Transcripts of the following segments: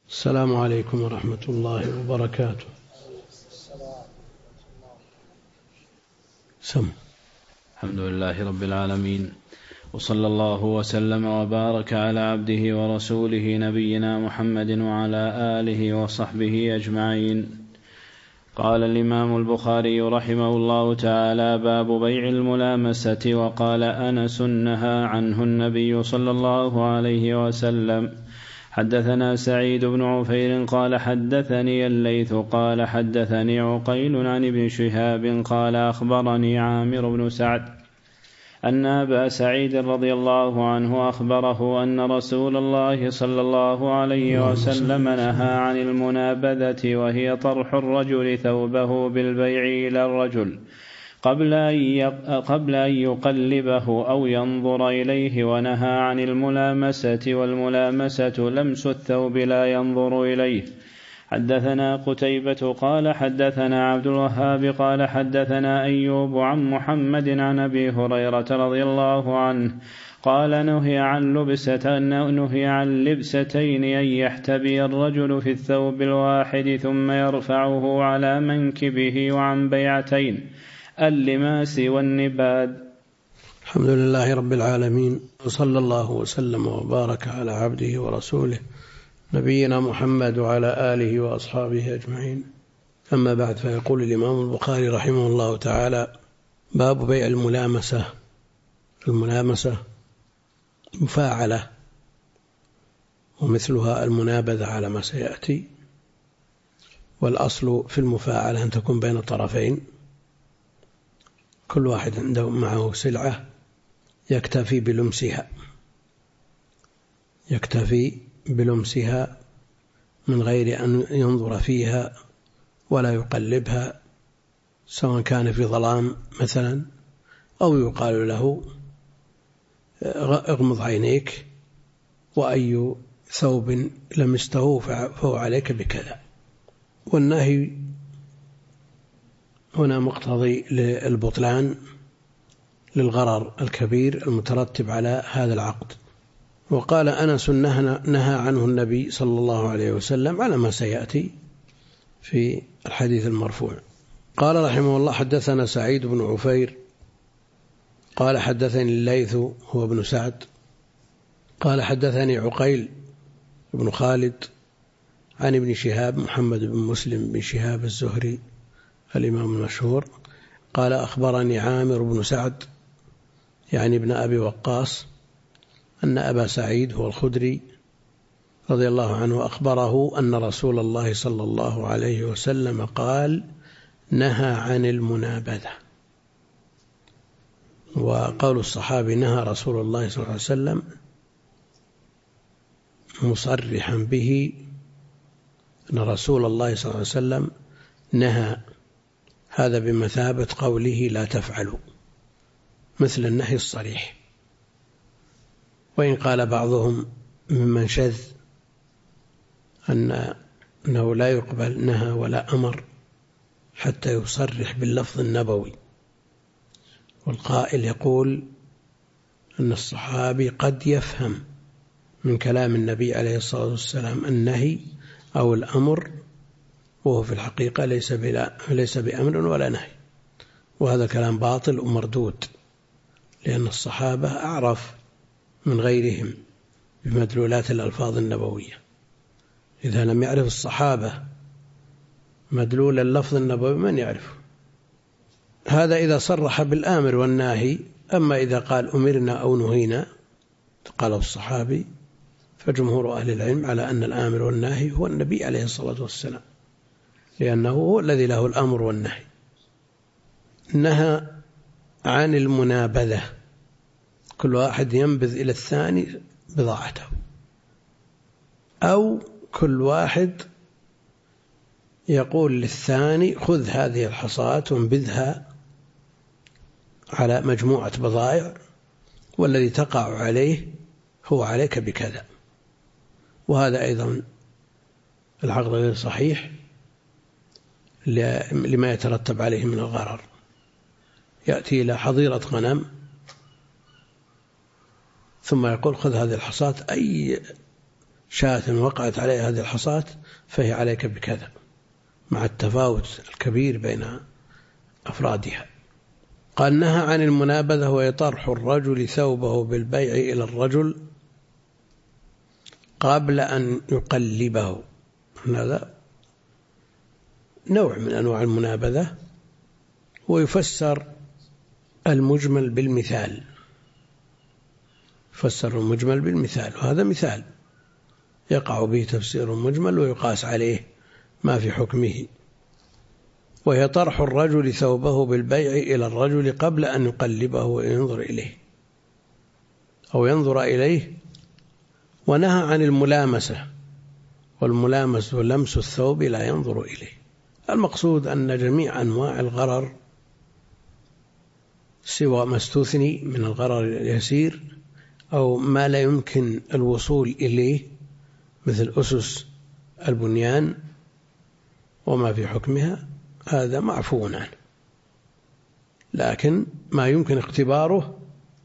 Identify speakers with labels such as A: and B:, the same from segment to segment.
A: السلام عليكم ورحمة الله وبركاته.
B: الحمد لله رب العالمين، وصلى الله وسلم وبارك على عبده ورسوله نبينا محمد وعلى آله وصحبه أجمعين. قال الإمام البخاري رحمه الله تعالى: باب بيع الملامسة. وقال أنس: نهى عنه النبي صلى الله عليه وسلم. حدثنا سعيد بن عفير قال حدثني الليث قال حدثني عقيل عن ابن شهاب قال أخبرني عامر بن سعد أن أبا سعيد رضي الله عنه أخبره أن رسول الله صلى الله عليه وسلم نهى عن المنابذة، وهي طرح الرجل ثوبه بالبيع إلى الرجل قبل أن يقلبه أو ينظر إليه، ونهى عن الملامسة، والملامسة لمس الثوب لا ينظر إليه. حدثنا قتيبة قال حدثنا عبد الوهاب قال حدثنا أيوب عن محمد عن أبي هريرة رضي الله عنه قال: نهي عن لبستين أن يحتبي الرجل في الثوب الواحد ثم يرفعه على منكبه، وعن بيعتين: اللماس والنباد.
A: الحمد لله رب العالمين، وصلى الله وسلم وبارك على عبده ورسوله نبينا محمد وعلى آله وأصحابه أجمعين. أما بعد، فيقول الإمام البخاري رحمه الله تعالى: باب بيع الملامسة. الملامسة مفاعلة، ومثلها المنابذة على ما سيأتي، والأصل في المفاعلة أن تكون بين طرفين، كل واحد عنده معه سلعة يكتفي بلمسها من غير أن ينظر فيها ولا يقلبها، سواء كان في ظلام مثلا، أو يقال له: اغمض عينيك، وأي ثوب لمسته فهو عليك بكذا. والنهي هنا مقتضي للبطلان للغرر الكبير المترتب على هذا العقد. وقال أنس: نهى عنه النبي صلى الله عليه وسلم، على ما سيأتي في الحديث المرفوع. قال رحمه الله: حدثنا سعيد بن عفير قال حدثني الليث هو ابن سعد قال حدثني عقيل بن خالد عن ابن شهاب محمد بن مسلم بن شهاب الزهري الإمام المشهور قال: أخبرني عامر بن سعد يعني ابن أبي وقاص أن أبا سعيد هو الخدري رضي الله عنه أخبره أن رسول الله صلى الله عليه وسلم قال: نهى عن المنابذة. وقول الصحابي نهى رسول الله صلى الله عليه وسلم مصرحا به أن رسول الله صلى الله عليه وسلم نهى، هذا بمثابة قوله لا تفعلوا، مثل النهي الصريح. وإن قال بعضهم ممن شذ أنه لا يقبل نهى ولا أمر حتى يصرح باللفظ النبوي، والقائل يقول أن الصحابي قد يفهم من كلام النبي عليه الصلاة والسلام النهي أو الأمر، وهو في الحقيقة ليس بأمر ولا نهي، وهذا كلام باطل ومردود، لأن الصحابة أعرف من غيرهم بمدلولات الألفاظ النبوية. إذا لم يعرف الصحابة مدلول اللفظ النبوي من يعرفه؟ هذا إذا صرح بالآمر والناهي. أما إذا قال أمرنا أو نهينا قاله الصحابي، فجمهور أهل العلم على أن الآمر والناهي هو النبي عليه الصلاة والسلام، لأنه هو الذي له الأمر والنهي. نهى عن المنابذة، كل واحد ينبذ إلى الثاني بضاعته، أو كل واحد يقول للثاني: خذ هذه الحصاة وانبذها على مجموعة بضائع، والذي تقع عليه هو عليك بكذا. وهذا أيضا العقد غير صحيح لما يترتب عليه من الغرر. يأتي إلى حظيرة غنم ثم يقول: خذ هذه الحصاة، أي شاة وقعت عليها هذه الحصاة فهي عليك بكذا، مع التفاوت الكبير بين أفرادها. قال نهى عن المنابذة وهي طرح الرجل ثوبه بالبيع إلى الرجل قبل أن يقلبه. هذا نوع من أنواع المنابذة، ويفسر المجمل بالمثال، فسر المجمل بالمثال، وهذا مثال يقع به تفسير مجمل ويقاس عليه ما في حكمه. وهي طرح الرجل ثوبه بالبيع إلى الرجل قبل أن يقلبه وينظر إليه أو ينظر إليه. ونهى عن الملامسة، والملامسة لمس الثوب لا ينظر إليه. المقصود أن جميع أنواع الغرر سوى ما استثني من الغرر اليسير أو ما لا يمكن الوصول إليه مثل أسس البنيان وما في حكمها، هذا معفو عنه. لكن ما يمكن اختباره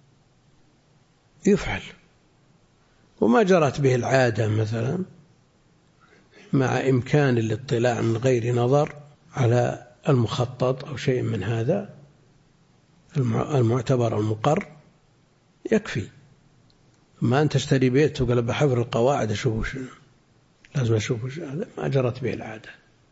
A: يفعل، وما جرت به العادة مثلا مع إمكان الاطلاع من غير نظر على المخطط أو شيء من هذا المعتبر المقر يكفي. ما أنت تشتري بيت وقال بحفر القواعد أشوف لازم أشوف هذا ما جرت به العادة،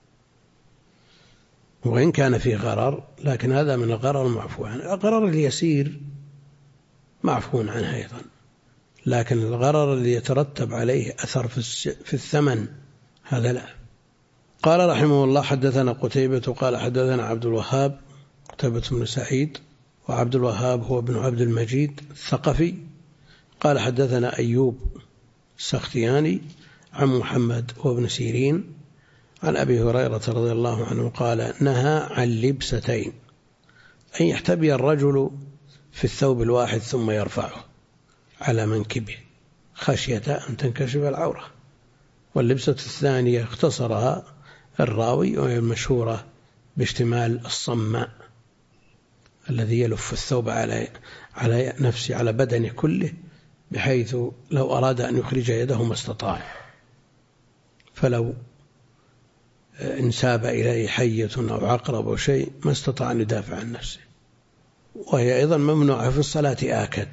A: وإن كان فيه غرر لكن هذا من الغرر المعفو عنه. الغرر اليسير معفو عنه أيضا، لكن الغرر الذي يترتب عليه أثر في الثمن هذا لا. قال رحمه الله حدثنا قتيبة قال حدثنا عبد الوهاب قتيبة بن سعيد، وعبد الوهاب هو ابن عبد المجيد الثقفي، قال حدثنا أيوب السختياني عن محمد وابن سيرين عن أبي هريرة رضي الله عنه قال نهى عن لبستين، أن يحتبي الرجل في الثوب الواحد ثم يرفعه على منكبه خشية أن تنكشف العورة. واللبسة الثانية اختصرها الراوي وهي المشهورة باشتمال الصماء الذي يلف الثوب على نفسه على بدنه كله، بحيث لو أراد أن يخرج يده ما استطاع، فلو انساب إليه حية أو عقرب أو شيء ما استطاع أن يدافع عن نفسه. وهي أيضا ممنوعة في الصلاة آكد.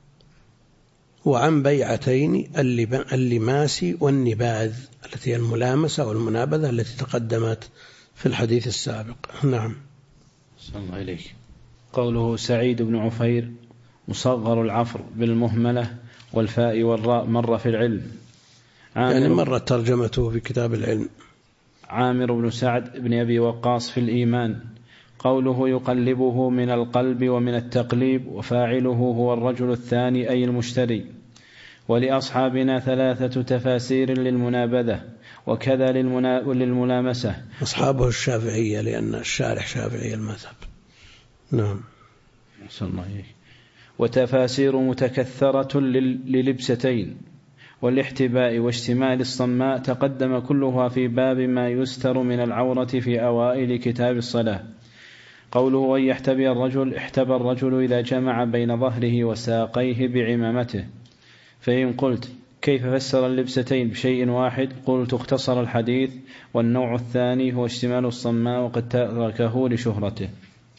A: وعن بيعتين اللماس والنباذ التي هي الملامسة والمنابذة التي تقدمت في الحديث السابق. نعم.
B: صلى الله عليك. قوله سعيد بن عفير مصغر العفر بالمهملة والفاء والراء مر في العلم،
A: يعني مرت ترجمته في كتاب العلم.
B: عامر بن سعد بن أبي وقاص في الإيمان. قوله يقلبه من القلب ومن التقليب، وفاعله هو الرجل الثاني أي المشتري. ولأصحابنا 3 تفاسير للمنابذة وكذا للملامسة.
A: أصحابه الشافعية لأن الشارح شافعي المذهب. نعم.
B: وتفاسير متكثرة للبستين والاحتباء واشتمال الصماء تقدم كلها في باب ما يستر من العورة في أوائل كتاب الصلاة. قوله أن يحتبي الرجل، احتبى الرجل إذا جمع بين ظهره وساقيه بعمامته. فإن قلت كيف فسر اللبستين بشيء واحد، قلت اختصر الحديث، والنوع الثاني هو اشتمال الصماء وقد تركه لشهرته.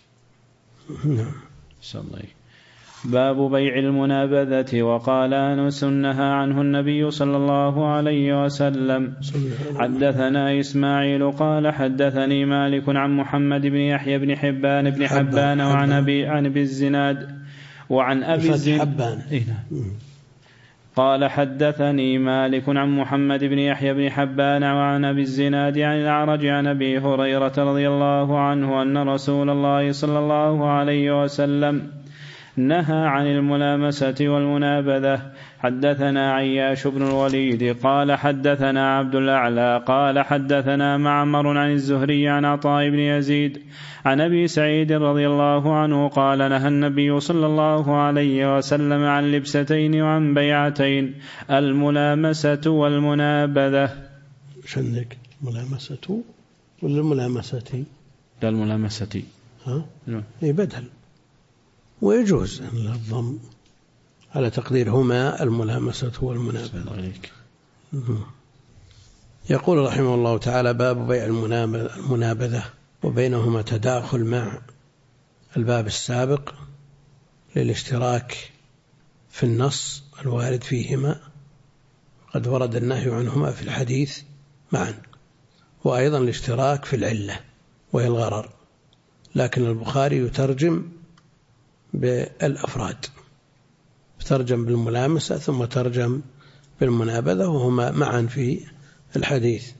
B: باب بيع المنابذة. وقال أنس نهى عنه النبي صلى الله عليه وسلم. حدثنا إسماعيل قال حدثني مالك عن محمد بن يحيى بن حبان بن حبان وعن أبي الزناد وعن أبي الزناد قال حدثني مالك عن محمد بن يحيى بن حبان وعن أبي الزناد عن الأعرج عن أبي هريرة رضي الله عنه أن رسول الله صلى الله عليه وسلم نهى عن الملامسة والمنابذة. حدثنا عياش بن الوليد قال حدثنا عبد الأعلى قال حدثنا معمر عن الزهري عن عطاء بن يزيد عن أبي سعيد رضي الله عنه قال نهى النبي صلى الله عليه وسلم عن لبستين وعن بيعتين، الملامسة والمنابذة.
A: شنك ملامسة ولا الملامسة؟
B: لا الملامسة.
A: إيه بدل، ويجوز الضم على تقديرهما الملامسة والمنابذة. يقول رحمه الله تعالى: باب بيع المنابذة، وبينهما تداخل مع الباب السابق للاشتراك في النص الوارد فيهما، قد ورد النهي عنهما في الحديث معا، وأيضا الاشتراك في العلة وهي الغرر، لكن البخاري يترجم بالأفراد، ترجم بالملامسة ثم ترجم بالمنابذة، وهما معا في الحديث.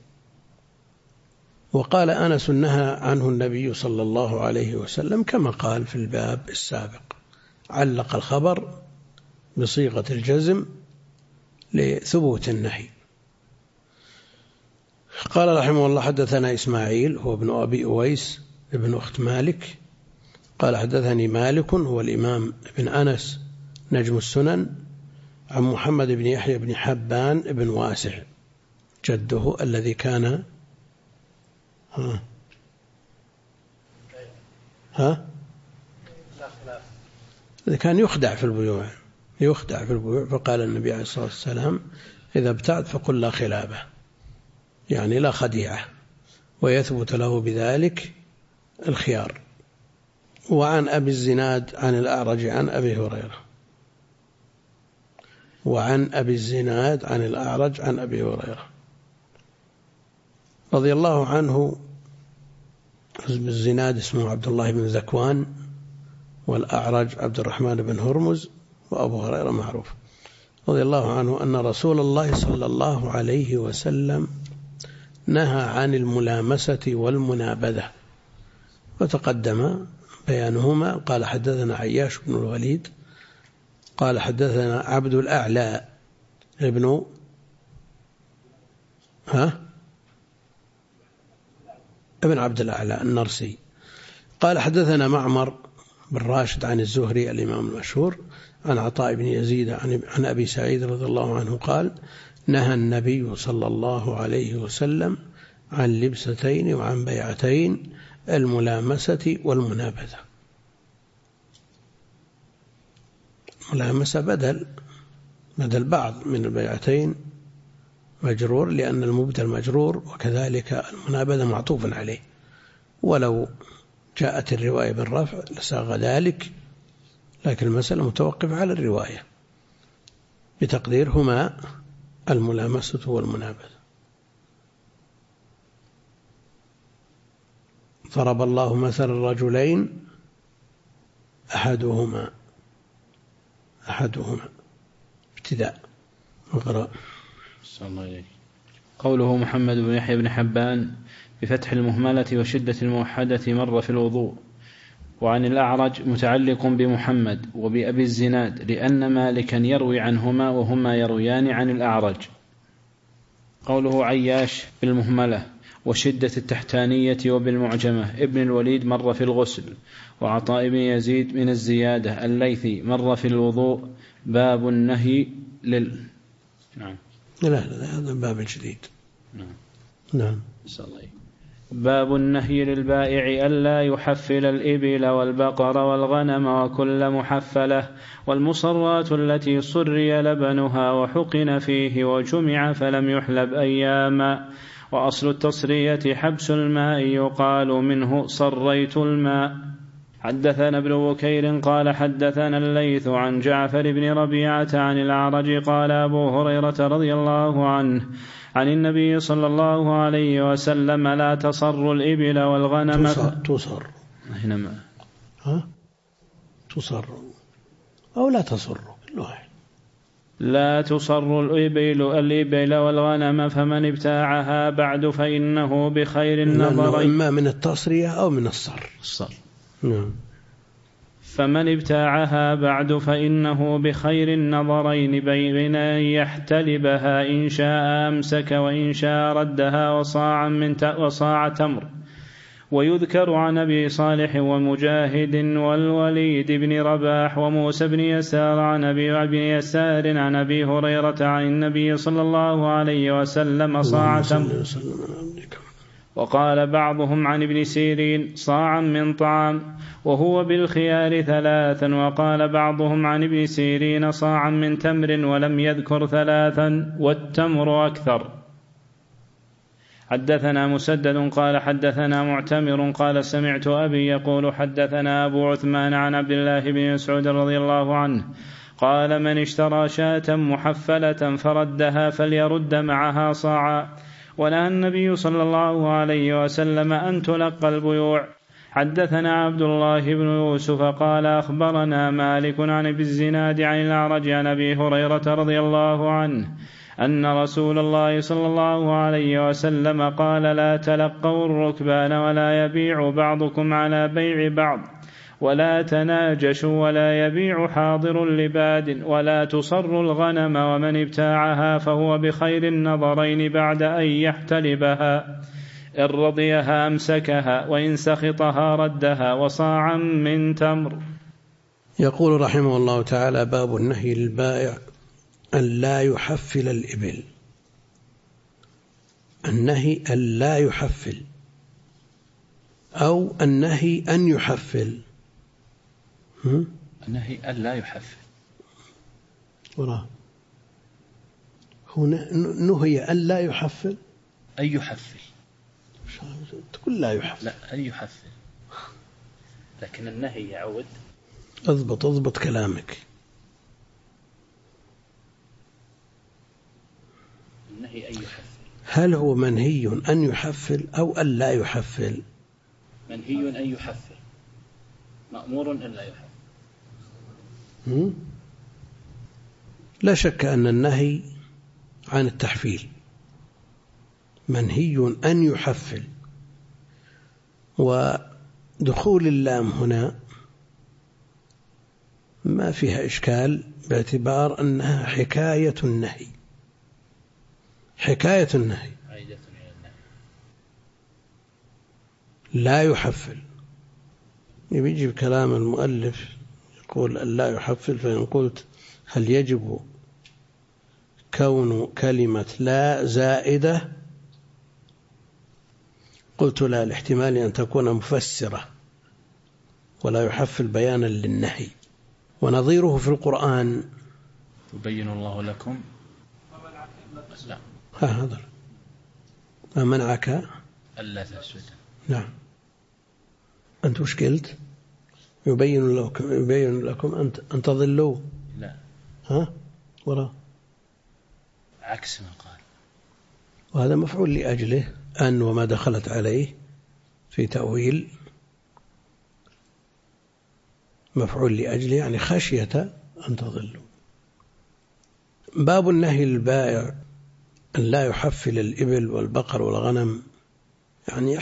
A: وقال أنس: نهى عنه النبي صلى الله عليه وسلم كما قال في الباب السابق، علق الخبر بصيغة الجزم لثبوت النهي. قال رحمه الله: حدثنا إسماعيل هو ابن أبي أويس ابن أخت مالك قال حدثني مالك هو الإمام ابن أنس نجم السنن عن محمد بن يحيى بن حبان بن واسع جده الذي كان كان يخدع في البيوع، فقال النبي عليه الصلاة والسلام: إذا ابتعت فقل لا خلابة، يعني لا خديعة، ويثبت له بذلك الخيار. وعن أبي الزناد عن الأعرج عن أبي هريرة، رضي الله عنه. الزناد اسمه عبد الله بن ذكوان، والأعرج عبد الرحمن بن هرمز، وأبو هريرة معروف، رضي الله عنه أن رسول الله صلى الله عليه وسلم نهى عن الملامسة والمنابذة، وتقدم بيانهما. قال حدثنا عياش بن الوليد قال حدثنا عبد الأعلى ابن عبد الأعلى النرسي قال حدثنا معمر بن راشد عن الزهري الإمام المشهور عن عطاء بن يزيد عن أبي سعيد رضي الله عنه قال: نهى النبي صلى الله عليه وسلم عن لبستين وعن بيعتين، الملامسة والمنابذة. الملامسة بدل بعض من البيعتين مجرور، لأن المبدل مجرور، وكذلك المنابذة معطوف عليه، ولو جاءت الرواية بالرفع لساغ ذلك، لكن المسألة متوقف على الرواية بتقديرهما الملامسة والمنابذة. ضرب الله مثل الرجلين أحدهما ابتداء وقراء.
B: قوله محمد بن يحيى بن حبان بفتح المهملة وشدة الموحدة مر في الوضوء. وعن الأعرج متعلق بمحمد وبأبي الزناد، لأن مالكا يروي عنهما وهما يرويان عن الأعرج. قوله عياش بالمهملة وشدة التحتانية وبالمعجمة ابن الوليد مر في الغسل. وعطاء بن يزيد من الزيادة الليثي مر في الوضوء. باب النهي نعم.
A: لا هذا باب جديد. نعم.
B: باب النهي للبائع ألا يحفل الإبل والبقر والغنم وكل محفلة، والمصرات التي صري لبنها وحقن فيه وجمع فلم يحلب أياما. وأصل التصرية حبس الماء، يقال منه صريت الماء. حدثنا ابن بكير قال حدثنا الليث عن جعفر بن ربيعة عن الأعرج قال أبو هريرة رضي الله عنه عن النبي صلى الله عليه وسلم: لا تصر الإبل والغنم.
A: تصر أو لا تصر الواحد.
B: لا تصر الإبل والغنم، فمن ابتاعها بعد فإنه بخير النظرين.
A: إما من التصرية أو من الصر. نعم.
B: فمن ابتاعها بعد فإنه بخير النظرين، بين أن يحتلبها إن شاء أمسك وإن شاء ردها وصاع تمر. ويذكر عن أبي صالح ومجاهد والوليد بن رباح وموسى بن يسار عن أبي هريرة عن النبي صلى الله عليه وسلم صاع تمر. وقال بعضهم عن ابن سيرين صاعا من طعام وهو بالخيار 3. وقال بعضهم عن ابن سيرين صاعا من تمر ولم يذكر 3 والتمر أكثر. حدثنا مسدد قال حدثنا معتمر قال سمعت أبي يقول حدثنا أبو عثمان عن عبد الله بن مسعود رضي الله عنه قال من اشترى شاة محفلة فردها فليرد معها صاعا. ونهى النبي صلى الله عليه وسلم أن تلقى البيوع. حدثنا عبد الله بن يوسف قال أخبرنا مالك عن ابن الزناد عن الأعرج عن أبي هريرة رضي الله عنه أن رسول الله صلى الله عليه وسلم قال لا تلقوا الركبان ولا يبيع بعضكم على بيع بعض ولا تناجشوا ولا يبيع حاضر لباد ولا تصر الغنم ومن ابتاعها فهو بخير النظرين بعد أن يحتلبها إن رضيها أمسكها وإن سخطها ردها وصاعا من تمر.
A: يقول رحمه الله تعالى باب النهي للبائع أن لا يحفل الإبل. النهي أن لا يحفل أو النهي أن يحفل.
B: النهي أن لا يحفل
A: وراه هو نهي أن لا يحفل
B: أن يحفل
A: تقول لا يحفل
B: لا أن يحفل لكن النهي يعود.
A: اضبط كلامك.
B: النهي أن يحفل
A: هل هو منهي أن يحفل أو أن لا يحفل؟
B: منهي أن يحفل مأمور أن لا يحفل.
A: لا شك أن النهي عن التحفيل منهي أن يحفل. ودخول اللام هنا ما فيها إشكال باعتبار أنها حكاية النهي لا يحفل. يجي كلام المؤلف يقول أن لا يحفل. فإن قلت هل يجب كون كلمة لا زائدة قلت لا، الاحتمال أن تكون مفسرة ولا يحفل بيانا للنهي. ونظيره في القرآن
B: يبين الله لكم لا
A: هذا ما منعك
B: ألا تسجد.
A: نعم أنت وش قلت؟ يبين لكم أن تضلوا.
B: لا
A: ولا
B: عكس ما قال.
A: وهذا مفعول لأجله أن وما دخلت عليه في تأويل مفعول لأجله يعني خشية أن تضلوا. باب النهي للبائع أن لا يحفل الإبل والبقر والغنم يعني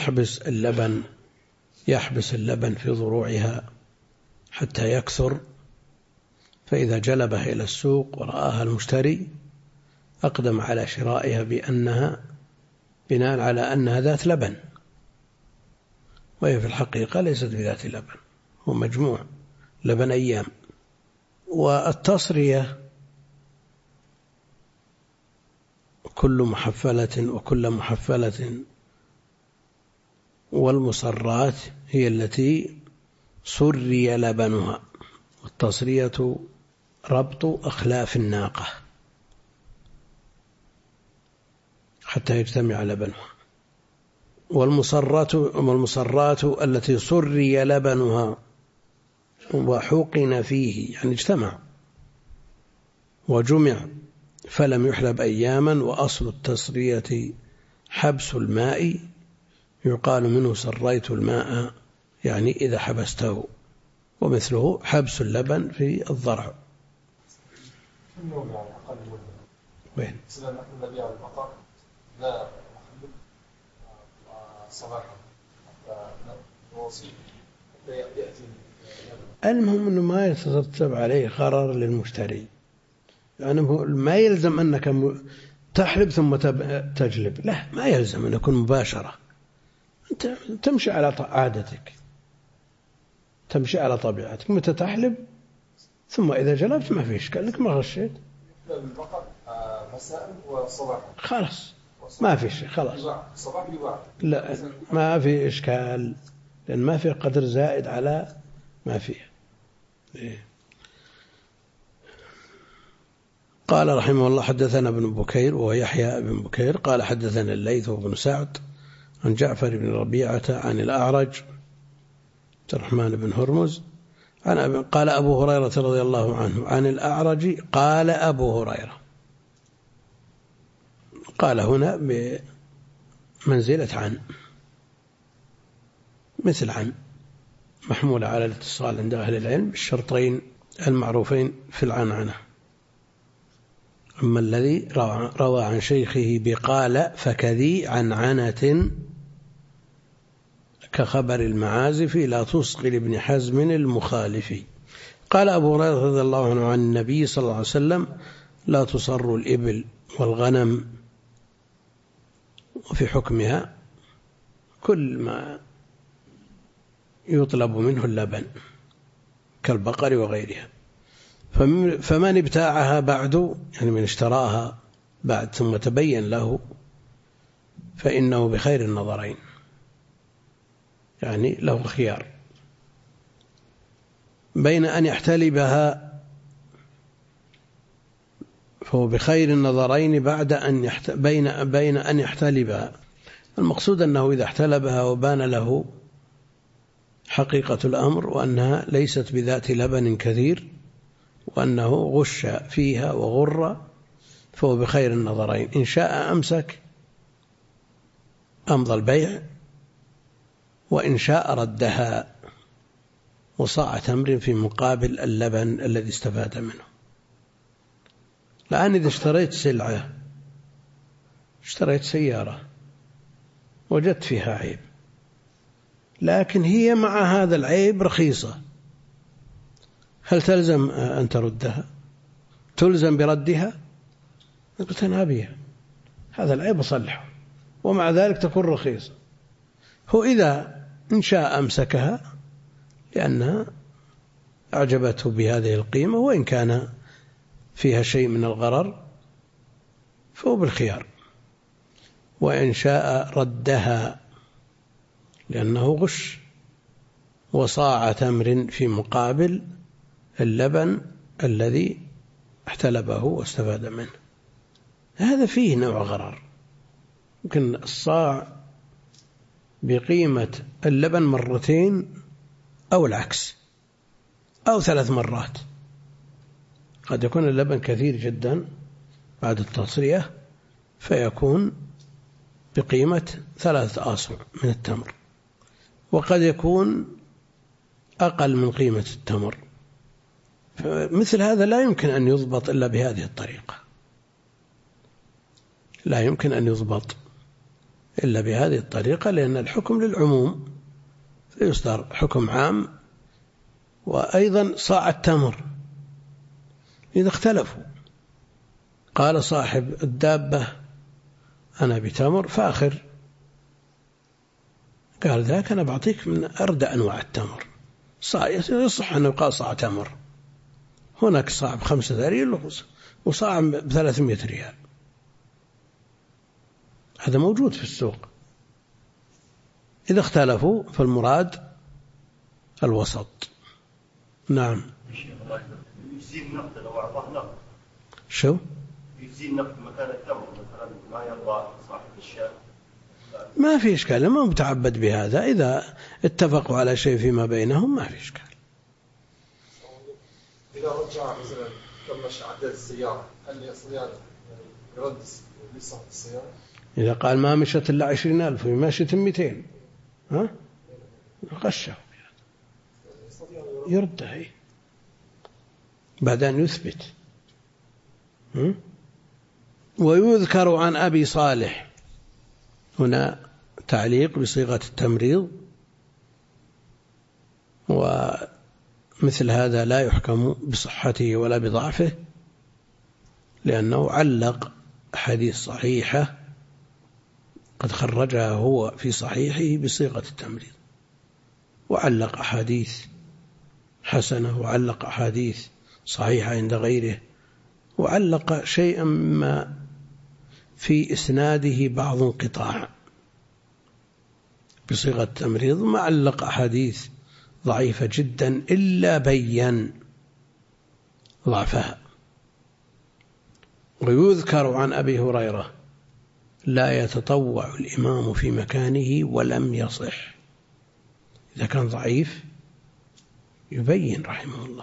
A: يحبس اللبن في ضروعها حتى يكثر، فإذا جلبه إلى السوق ورآها المشتري أقدم على شرائها بناء على أنها ذات لبن، وهي في الحقيقة ليست بذات لبن، هو مجموع لبن أيام. والتصرية كل محفلة والمصرات هي التي سري لبنها. والتصرية ربط أخلاف الناقة حتى يجتمع لبنها. والمصرات التي سري لبنها وحقن فيه يعني اجتمع وجمع فلم يحلب أياما. وأصل التصرية حبس الماء، يقال منه سريت الماء يعني إذا حبسته، ومثله حبس اللبن في الضرع. وين؟
C: النبي على البقر لا نحلب صباحا حتى نوصي حتى يأتي.
A: المهم أنه ما يترتب عليه غرر للمشتري، يعني ما يلزم أنك تحلب ثم تجلب، لا ما يلزم أن يكون مباشرة. أنت تمشي على عادتك، تمشي على طبيعتك، متى تحلب ثم إذا جلبت ما في إشكال لك ما غشيت.
C: البقر مساء وصباحا
A: خلاص ما في شيء خلاص.
C: صباح يباع.
A: لا ما في إشكال، لأن ما في قدر زائد على ما فيه. قال رحمه الله حدثنا ابن بكير وهو يحيى بن بكير قال حدثنا الليث بن سعد عن جعفر بن ربيعة عن الأعرج عبد الرحمن بن هرمز قال أبو هريرة رضي الله عنه عن الأعرج قال أبو هريرة. قال هنا بمنزلة عن، مثل عن، محمولة على الاتصال عند أهل العلم بالشرطين المعروفين في العنعنة. أما الذي روى عن شيخه بقال فكذي عنعنة كخبر المعازف لا تصغي لابن حزم المخالف. قال أبو هريرة رضي الله عنه عن النبي صلى الله عليه وسلم لا تصر الإبل والغنم، وفي حكمها كل ما يطلب منه اللبن كالبقر وغيرها. فمن ابتاعها بعد، يعني من اشتراها بعد ثم تبين له، فإنه بخير النظرين، يعني له خيار بين أن يحتلبها، فهو بخير النظرين بعد أن بين أن يحتلبها. المقصود أنه إذا احتلبها وبان له حقيقة الأمر وأنها ليست بذات لبن كثير وأنه غش فيها وغر، فهو بخير النظرين. إن شاء أمسك أمضى البيع، وإن شاء ردها وصاع تمر في مقابل اللبن الذي استفاد منه. الآن إذا اشتريت سلعة، اشتريت سيارة وجدت فيها عيب، لكن هي مع هذا العيب رخيصة، هل تلزم أن تردها؟ تلزم بردها؟ قلت أنا أبيها، هذا العيب أصلحه، ومع ذلك تكون رخيصة. هو إذا إن شاء أمسكها لأنها أعجبته بهذه القيمة، وإن كان فيها شيء من الغرر فهو بالخيار. وإن شاء ردها لأنه غش وصاع تمر في مقابل اللبن الذي احتلبه واستفاد منه، هذا فيه نوع غرر. يمكن الصاع بقيمة اللبن مرتين أو العكس أو 3 مرات. قد يكون اللبن كثير جدا بعد التصرية فيكون بقيمة 3 آصع من التمر، وقد يكون أقل من قيمة التمر. فمثل هذا لا يمكن أن يضبط إلا بهذه الطريقة، لا يمكن أن يضبط إلا بهذه الطريقة، لأن الحكم للعموم فيصدر حكم عام. وأيضا صاع التمر إذا اختلفوا، قال صاحب الدابة أنا بتمر فاخر، قال ذاك أنا بعطيك من أردى أنواع التمر، يصح أنه يقال صاع تمر. هناك صاع ب5 ريال وصاع ب300 ريال، هذا موجود في السوق. إذا اختلفوا فالمراد الوسط. نعم.
D: يجزي النقد لو أعطاه نقد.
A: شو؟
D: يجزي النقد مكان التمر مثلا، ما يرضى صاحب الشاة.
A: ما في إشكال، ما متعبد بهذا. إذا اتفقوا على شيء فيما بينهم ما في إشكال.
C: إذا رجع مثلا كم عدد السيارة، هل يستطيع يرد لصاحب السيارة؟
A: إذا قال ما مشت إلا 20,000 ومشت 200، ها؟ غشه يردها بعد أن يثبت. ويذكر عن أبي صالح، هنا تعليق بصيغة التمريض، ومثل هذا لا يحكم بصحته ولا بضعفه، لأنه علق حديث صحيحة قد خرجها هو في صحيحه بصيغة التمريض، وعلق أحاديث حسنة، وعلق أحاديث صحيحة عند غيره، وعلق شيئا مما في إسناده بعض انقطاع بصيغة التمريض، ما علق أحاديث ضعيفة جدا إلا بين ضعفها. ويذكر عن أبي هريرة: لا يتطوع الإمام في مكانه ولم يصح. إذا كان ضعيف يبين رحمه الله.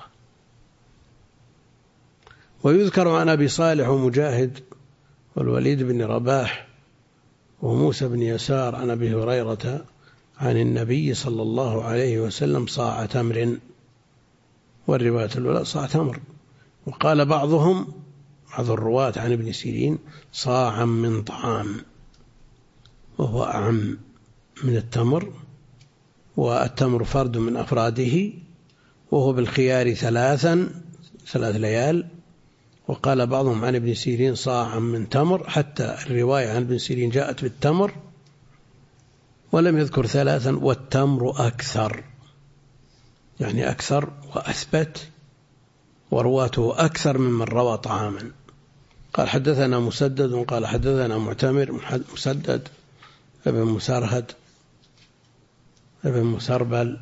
A: ويذكر عن أبي صالح ومجاهد والوليد بن رباح وموسى بن يسار عن أبي هريرة عن النبي صلى الله عليه وسلم صاع تمر، والرواية الأولى صاع تمر. وقال بعضهم، بعض الرواة عن ابن سيرين: صاعا من طعام، وهو أعم من التمر، والتمر فرد من أفراده، وهو بالخيار 3 ليال. وقال بعضهم عن ابن سيرين: صاعا من تمر، حتى الرواية عن ابن سيرين جاءت بالتمر ولم يذكر 3، والتمر أكثر، يعني أكثر وأثبت، ورواته أكثر ممن روى طعاما. قال: حدثنا مسدد قال حدثنا معتمر، مسدد ابن مسرهد ابن مسربل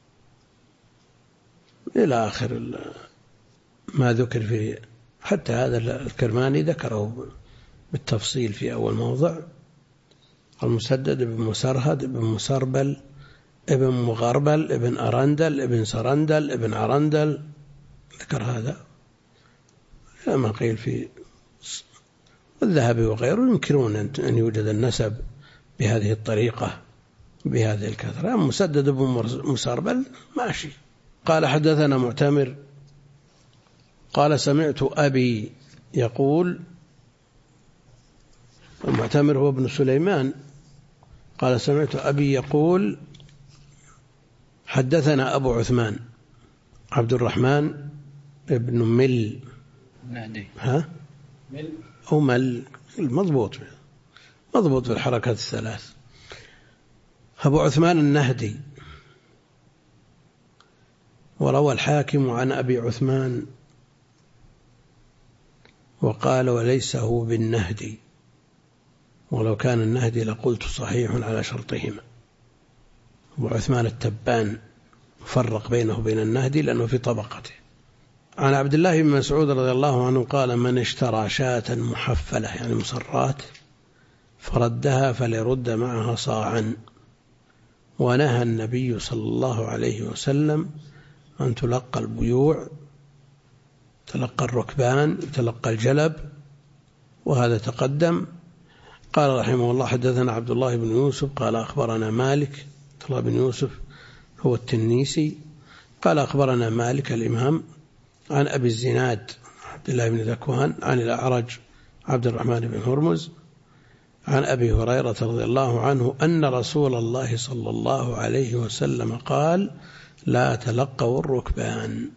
A: إلى آخر ما ذكر فيه. حتى هذا الكرماني ذكره بالتفصيل في أول موضع: المسدد ابن مسرهد ابن مسربل ابن مغربل ابن أرندل ابن سرندل ابن عرندل، ذكر هذا. لما قيل في الذهبي وغيره ينكرون أن يوجد النسب بهذه الطريقة بهذه الكثرة. مسدد ابن مسربل ماشي. قال: حدثنا معتمر قال: سمعت أبي يقول. المعتمر هو ابن سليمان. قال: سمعت أبي يقول: حدثنا أبو عثمان عبد الرحمن ابن مل
B: نهدي.
A: مل أو مل، مضبوط في الحركات الثلاث. أبو عثمان النهدي. وروى الحاكم عن أبي عثمان وقال: وليس هو بالنهدي، ولو كان النهدي لقلت صحيح على شرطهما. أبو عثمان التبان فرق بينه وبين النهدي لأنه في طبقته. عن عبد الله بن مسعود رضي الله عنه قال: من اشترى شاة محفلة، يعني مصرات، فردها فليرد معها صاعا. ونهى النبي صلى الله عليه وسلم أن تلقى البيوع، تلقى الركبان، تلقى الجلب، وهذا تقدم. قال رحمه الله: حدثنا عبد الله بن يوسف قال أخبرنا مالك. عبد الله بن يوسف هو التنيسي. قال: أخبرنا مالك الإمام عن أبي الزناد عبد الله بن ذكوان عن الأعرج عبد الرحمن بن هرمز عن أبي هريرة رضي الله عنه أن رسول الله صلى الله عليه وسلم قال: لا تلقوا الركبان.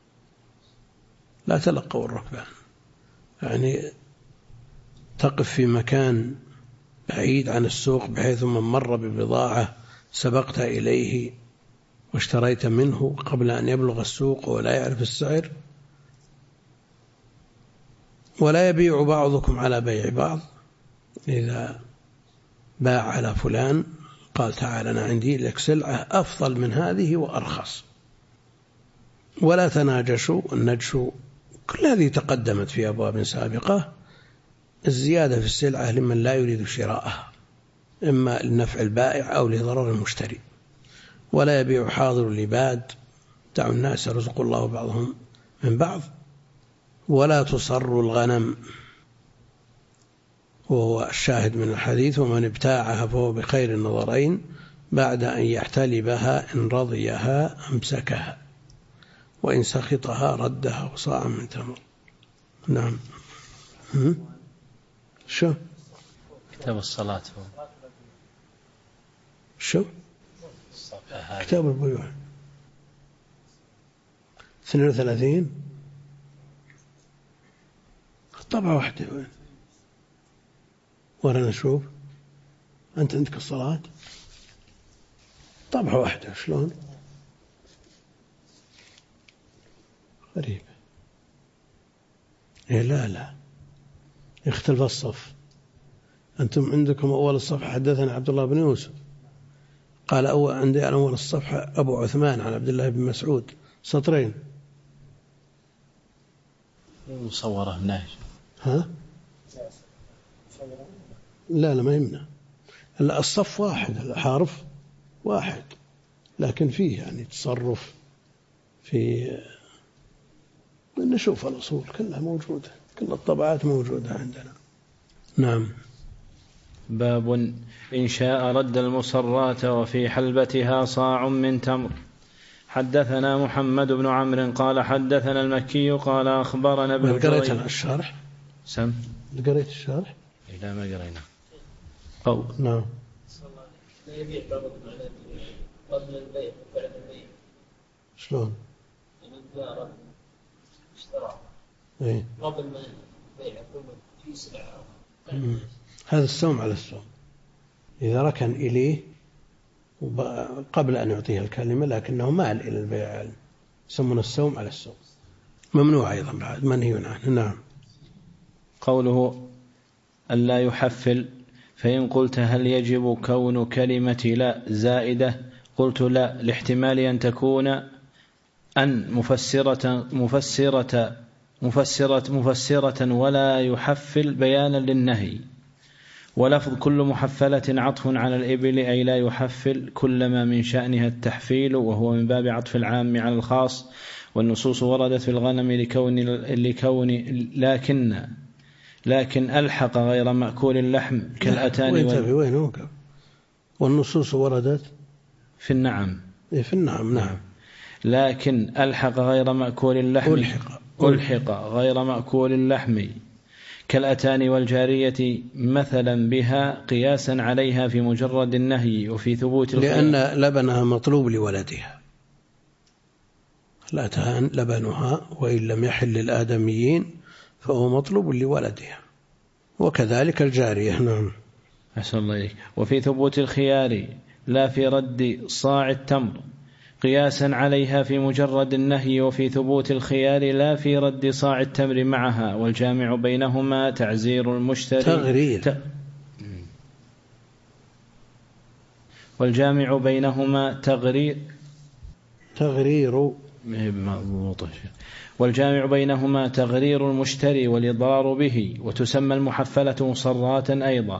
A: لا تلقوا الركبان يعني تقف في مكان بعيد عن السوق، بحيث من مر ببضاعة سبقت إليه واشتريت منه قبل أن يبلغ السوق ولا يعرف السعر، ولا يبيع بعضكم على بيع بعض. إذا باع على فلان قال: تعال أنا عندي لك سلعة أفضل من هذه وأرخص. ولا تناجشوا. النجش كل هذه تقدمت في أبواب سابقة. الزيادة في السلعة لمن لا يريد شراءها، إما لنفع البائع أو لضرر المشتري. ولا يبيع حاضر لباد، دعوا الناس يرزق الله بعضهم من بعض. ولا تصر الغنم، وهو الشاهد من الحديث: ومن ابتاعها فهو بخير النظرين بعد أن يحتلبها، إن رضيها أمسكها وإن سخطها ردها وصاعا من تمر. نعم. شو
B: كتاب الصلاة
A: شو كتاب البيوع 32 طبعة واحدة. ورانا نشوف. أنت عندك الصلاة طبعة واحدة، شلون؟ غريبة. إيه لا يختلف الصف. أنتم عندكم أول الصفحة حدثنا عبد الله بن يوسف، قال عندي أول الصفحة أبو عثمان عن عبد الله بن مسعود، سطرين.
B: مصورة هناك.
A: ها؟ لا ما يمنع، الصف واحد، الحرف واحد، لكن فيه يعني تصرف في نشوف الأصول كلها موجودة، كل الطبعات موجودة عندنا. نعم.
B: باب إن شاء رد المصرات وفي حلبتها صاع من تمر. حدثنا محمد بن عمرو قال حدثنا المكي قال أخبرنا ابن
A: قريت الشرح؟
B: سم
A: قريت الشرح؟
B: لا ما قرينا.
A: نعم.
E: لا يبيع بعضهم على قبل البيع وبعد البيع.
A: شلون؟
E: التجارة اشترى قبل ما البيع يكون في سلعة.
A: هذا السوم على السوم إذا ركن إليه قبل أن يعطيه الكلمة لكنه مال إلى البيع، يسمون السوم على السوم، ممنوع أيضا بعد، منهي عنه. نعم.
B: قوله ألا يحفل، فإن قلت هل يجب كون كلمة لا زائدة؟ قلت لا، لاحتمال أن تكون أن مفسرة ولا يحفل بيانا للنهي، ولفظ كل محفلة عطف على الإبل أي لا يحفل كلما من شأنها التحفيل، وهو من باب عطف العام على الخاص. والنصوص وردت في الغنم لكن ألحق غير مأكول اللحم كالأتان
A: وين وقف؟ والنصوص وردت
B: في النعم.
A: في النعم. نعم.
B: لكن ألحق غير مأكول اللحم، ألحق غير مأكول اللحم كالأتان والجارية مثلا بها قياسا عليها في مجرد النهي وفي ثبوت
A: لأن لبنها مطلوب لولدها، الأتان لبنها وإن لم يحل للآدميين فهو مطلوب لولدها، وكذلك الجارية. نعم.
B: أحسن الله إليك. وفي ثبوت الخيار لا في رد صاع التمر قياسا عليها في مجرد النهي، وفي ثبوت الخيار لا في رد صاع التمر معها، والجامع بينهما تعزير المشتري والجامع بينهما تغرير المشتري والإضرار به، وتسمى المحفلة مصرات أيضا.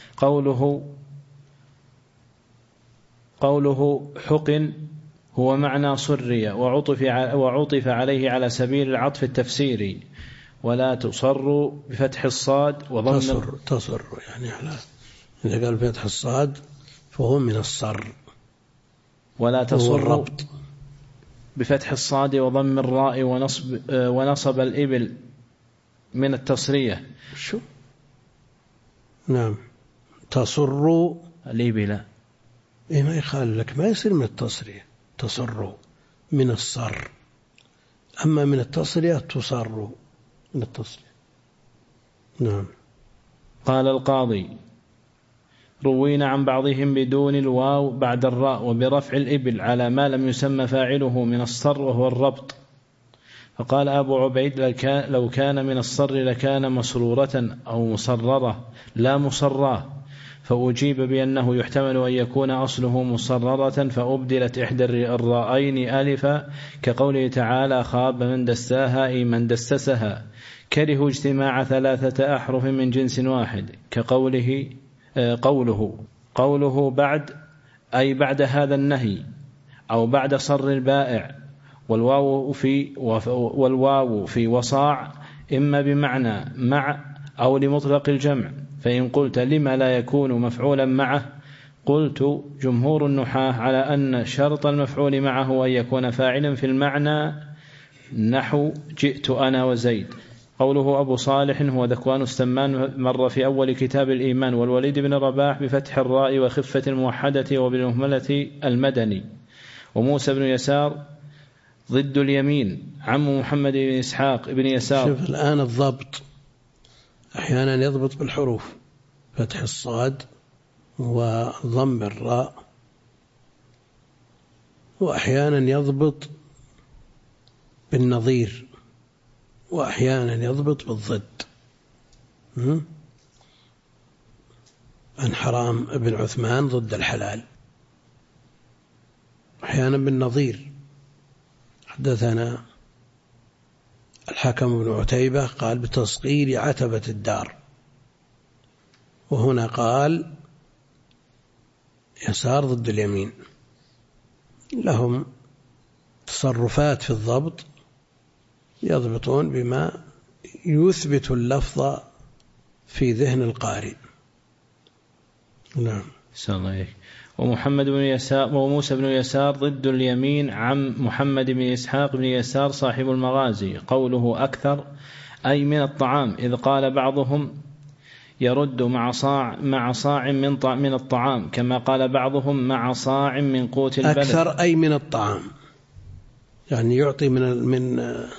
B: قوله حقن هو معنى صري وعطف عليه على سبيل العطف التفسيري. ولا تصر بفتح الصاد وضم
A: تصر يعني على، إذا قال بفتح الصاد فهو من الصر.
B: ولا تصر بفتح الصاد وضم الراء ونصب الإبل من التصرية.
A: شو؟ نعم. تصر
B: الإبل
A: ما يخال لك، ما يصير من التصرية، تصر من الصر، أما من التصرية تصر من التصرية. نعم.
B: قال القاضي روينا عن بعضهم بدون الواو بعد الراء وبرفع الإبل على ما لم يسمى فاعله من الصر وهو الربط. فقال أبو عبيد لو كان من الصر لكان مسرورة أو مصررة لا مصراه، فأجيب بأنه يحتمل أن يكون أصله مصررة فأبدلت إحدى الراءين ألفا، كقوله تعالى خاب من دساها أي من دسسها، كره اجتماع 3 أحرف من جنس واحد، كقوله قوله بعد أي بعد هذا النهي أو بعد صر البائع، والواو في وصاع إما بمعنى مع أو لمطلق الجمع. فإن قلت لما لا يكون مفعولا معه، قلت جمهور النحاة على أن شرط المفعول معه أن يكون فاعلا في المعنى، نحو جئت أنا وزيد. قوله أبو صالح هو ذكوان السمان، مر في أول كتاب الإيمان، والوليد بن رباح بفتح الراء وخفة الموحدة وبالمهملة المدني. وموسى بن يسار ضد اليمين عم محمد بن إسحاق بن يسار.
A: شوف الآن الضبط أحيانا يضبط بالحروف، فتح الصاد وضم الراء، وأحيانا يضبط بالنظير، وأحيانا يضبط بالضد. عن حرام بن عثمان ضد الحلال، أحيانا بالنظير. حدثنا الحكم بن عتيبة قال بتصغير عتبة الدار، وهنا قال يسار ضد اليمين. لهم تصرفات في الضبط، يضبطون بما يثبت اللفظ في ذهن القارئ. نعم.
B: ومحمد بن يسار وموسى بن يسار ضد اليمين عن محمد بن إسحاق بن يسار صاحب المغازي. قوله أكثر أي من الطعام، إذ قال بعضهم يرد مع صاع من الطعام، كما قال بعضهم مع صاع من قوت البلد.
A: أكثر أي من الطعام، يعني يعطي من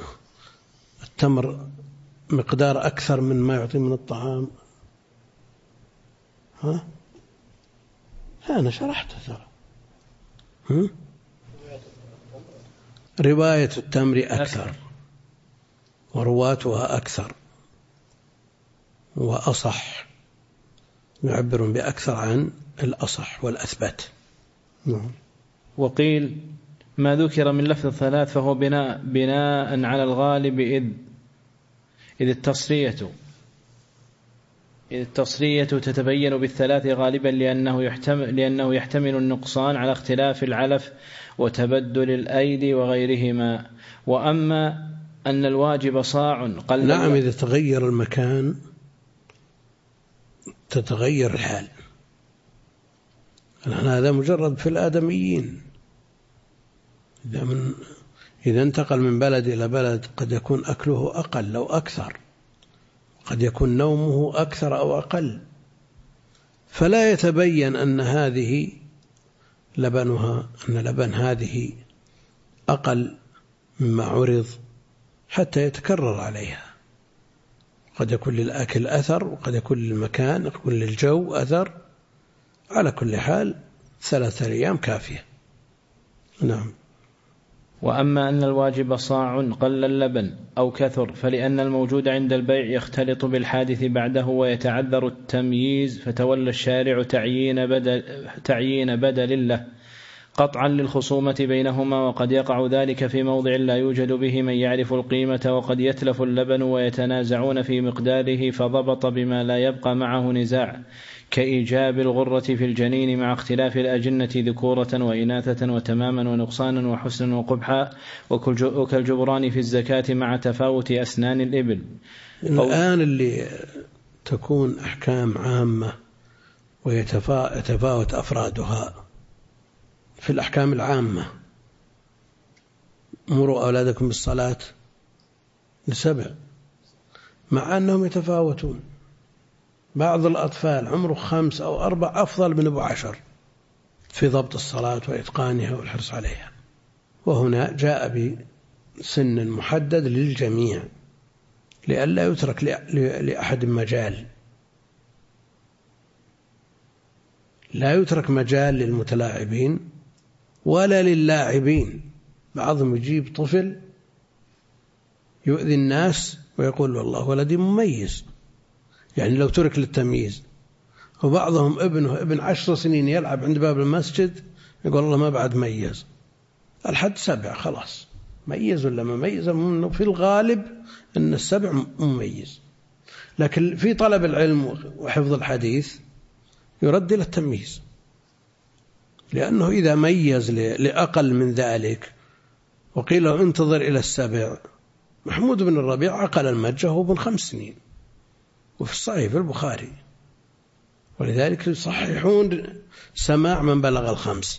A: التمر مقدار أكثر من ما يعطي من الطعام. ها أنا شرحته ترى. رواية التمر أكثر ورواتها أكثر وأصح، يعبرون بأكثر عن الأصح والأثبت.
B: وقيل ما ذكر من لفظ الثلاث فهو بناء على الغالب، إذ التصرية تتبين بالثلاث غالبا لأنه يحتمل النقصان على اختلاف العلف وتبدل الأيدي وغيرهما. وأما أن الواجب صاع قل.
A: نعم، إذا تغير المكان تتغير الحال. هذا مجرد في الآدميين، إذا انتقل من بلد إلى بلد قد يكون أكله أقل أو أكثر، قد يكون نومه أكثر أو أقل، فلا يتبين أن هذه لبنها، أن لبن هذه أقل مما عرض حتى يتكرر عليها. قد يكون للأكل أثر، وقد يكون للمكان، يكون للجو أثر. على كل حال 3 أيام كافية. نعم.
B: وأما أن الواجب صاع قل اللبن أو كثر، فلأن الموجود عند البيع يختلط بالحادث بعده ويتعذر التمييز، فتولى الشارع تعيين بدل له قطعا للخصومة بينهما، وقد يقع ذلك في موضع لا يوجد به من يعرف القيمة، وقد يتلف اللبن ويتنازعون في مقداره، فضبط بما لا يبقى معه نزاع، كإيجاب الغرة في الجنين مع اختلاف الأجنة ذكورة وإناثة وتماما ونقصانا وحسنا وقبحا، وكالجبران في الزكاة مع تفاوت أسنان الإبل.
A: الآن اللي تكون أحكام عامة ويتفاوت أفرادها في الأحكام العامة، مروا أولادكم بالصلاة ل7، مع أنهم يتفاوتون. بعض الأطفال عمره 5 أو 4 أفضل من أبو 10 في ضبط الصلاة وإتقانها والحرص عليها. وهنا جاء بسن محدد للجميع لئلا يترك لأحد مجال، لا يترك مجال للمتلاعبين ولا للاعبين. بعضهم يجيب طفل يؤذي الناس ويقول والله ولدي مميز، يعني لو ترك للتمييز. وبعضهم ابن 10 سنين يلعب عند باب المسجد يقول الله ما بعد ميز، الحد 7 خلاص، ميز ولا ما ميز. في الغالب أن 7 مميز، لكن في طلب العلم وحفظ الحديث يرد إلى التمييز، لأنه إذا ميز لأقل من ذلك وقيل له انتظر إلى 7. محمود بن الربيع عقل المجة وهو ابن 5 سنين، وفي الصحيح في البخاري، ولذلك يصححون سماع من بلغ 5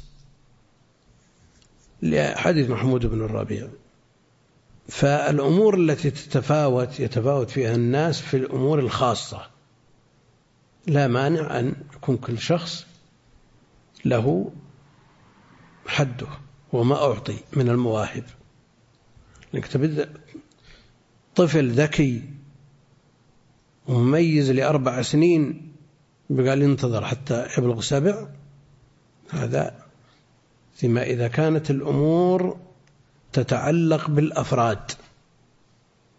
A: لحديث محمود بن الربيع. فالأمور التي يتفاوت فيها الناس في الأمور الخاصة، لا مانع أن يكون كل شخص له حده وما أعطي من المواهب. لأنك تبدأ طفل ذكي ومميز ل4 سنين بقال ينتظر حتى يبلغ 7، هذا فيما إذا كانت الأمور تتعلق بالأفراد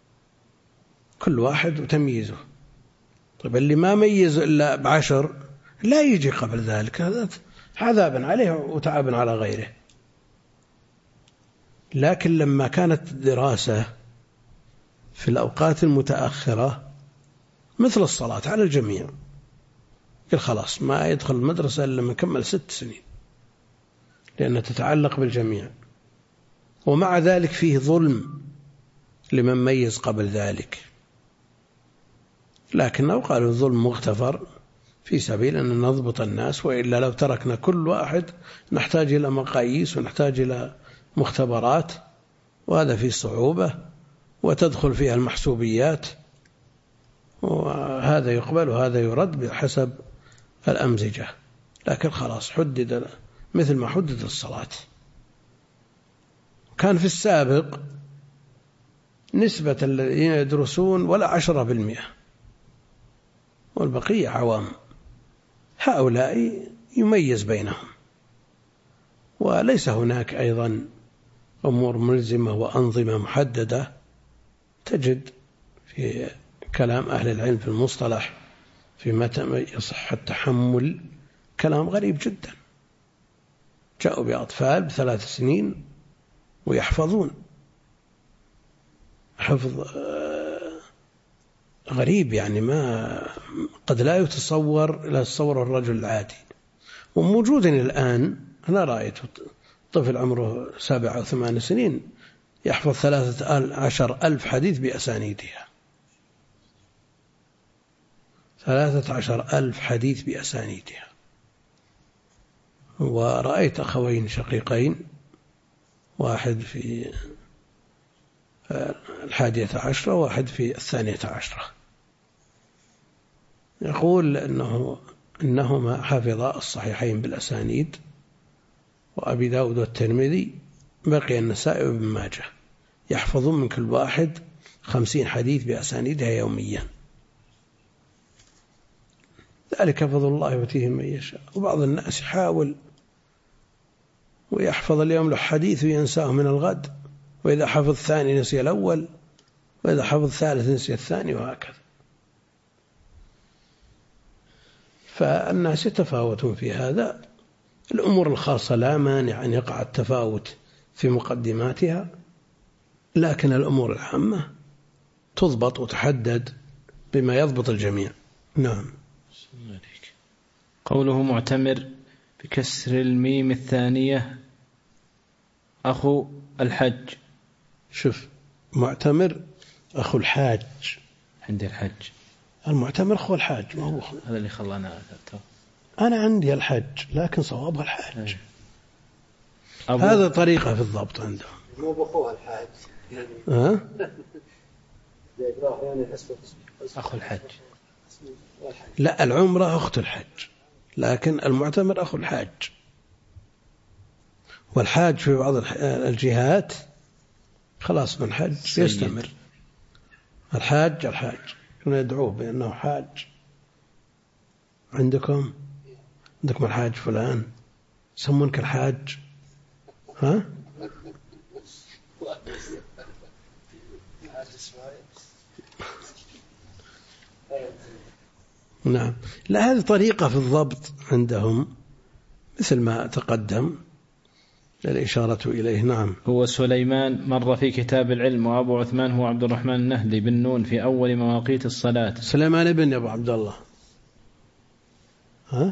A: كل واحد وتمييزه. طيب اللي ما ميز إلا ب10 لا يجي قبل ذلك، هذا عذابا عليه وتعابا على غيره. لكن لما كانت الدراسة في الأوقات المتأخرة مثل الصلاة على الجميع، قال خلاص ما يدخل المدرسة إلا لما يكمل 6 سنين، لأنها تتعلق بالجميع. ومع ذلك فيه ظلم لمن ميز قبل ذلك، لكنه قالوا الظلم مغتفر في سبيل أن نضبط الناس، وإلا لو تركنا كل واحد نحتاج إلى مقاييس ونحتاج إلى مختبرات، وهذا فيه صعوبة وتدخل فيها المحسوبيات، وهذا يقبل وهذا يرد بحسب الأمزجة. لكن خلاص حدد مثل ما حدد الصلاة. كان في السابق نسبة الذين يدرسون ولا 10%، والبقية عوام. هؤلاء يميز بينهم، وليس هناك أيضا أمور ملزمة وأنظمة محددة. تجد في كلام أهل العلم في المصطلح في متى يصح التحمل كلام غريب جدا. جاءوا بأطفال ب3 سنين ويحفظون حفظ غريب، يعني ما قد لا يتصور الرجل العادي. وموجود الآن، أنا رأيت طفل عمره 7 أو 8 سنين يحفظ 13,000 حديث بأسانيدها. 13,000 حديث بأسانيدها. ورأيت أخوين شقيقين، واحد في 11 وواحد في 12، يقول إنهما حفظا الصحيحين بالأسانيد، وأبي داود والترمذي، بقي النسائي وابن ماجه، يحفظون من كل واحد 50 حديث بأسانيدها يوميا. ذلك فضل الله يؤتيه من يشاء. وبعض الناس يحاول ويحفظ اليوم له حديث وينساه من الغد، وإذا حفظ الثاني نسي الأول، وإذا حفظ الثالث نسي الثاني، وهكذا. فالناس يتفاوتون في هذا. الأمور الخاصة لا مانع أن يقع التفاوت في مقدماتها، لكن الأمور العامة تضبط وتحدد بما يضبط الجميع. نعم.
B: قوله معتمر بكسر الميم الثانية أخو الحج.
A: شوف، معتمر أخو الحاج.
B: عندي الحج،
A: المعتمر أخو الحاج، ما هو
B: هذا اللي خلانا
A: أنا عندي الحج، لكن صوابها الحاج. هذا طريقة في الضبط عندهم.
C: مو بأخوها الحاج يعني. يعني
B: أخو الحج.
A: لا، العمرة أخت الحج، لكن المعتمر أخو الحاج. والحاج في بعض الجهات خلاص من حج يستمر. الحاج كنا يدعوه بأنه حاج. عندكم الحاج فلان يسمونك الحاج، ها؟ نعم. لا، هذه طريقة في الضبط عندهم مثل ما تقدم الإشارة إليه. نعم.
B: هو سليمان مر في كتاب العلم، وأبو عثمان هو عبد الرحمن النهدي بالنون في أول مواقيت الصلاة.
A: سليمان بن أبو عبد الله، ها؟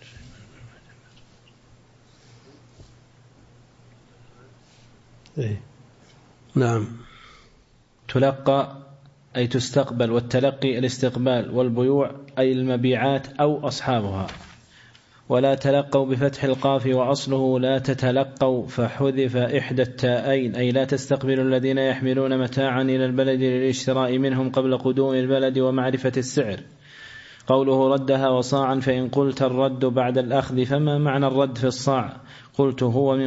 A: إيه. نعم.
B: تلقى أي تستقبل، والتلقي الاستقبال، والبيوع أي المبيعات أو أصحابها. ولا تلقوا بفتح القاف، وأصله لا تتلقوا، فحذف إحدى التاءين، أي لا تستقبلوا الذين يحملون متاعا إلى البلد للاشتراء منهم قبل قدوم البلد ومعرفة السعر. قوله ردها وصاعا، فإن قلت الرد بعد الأخذ فما معنى الرد في الصاع؟ قلت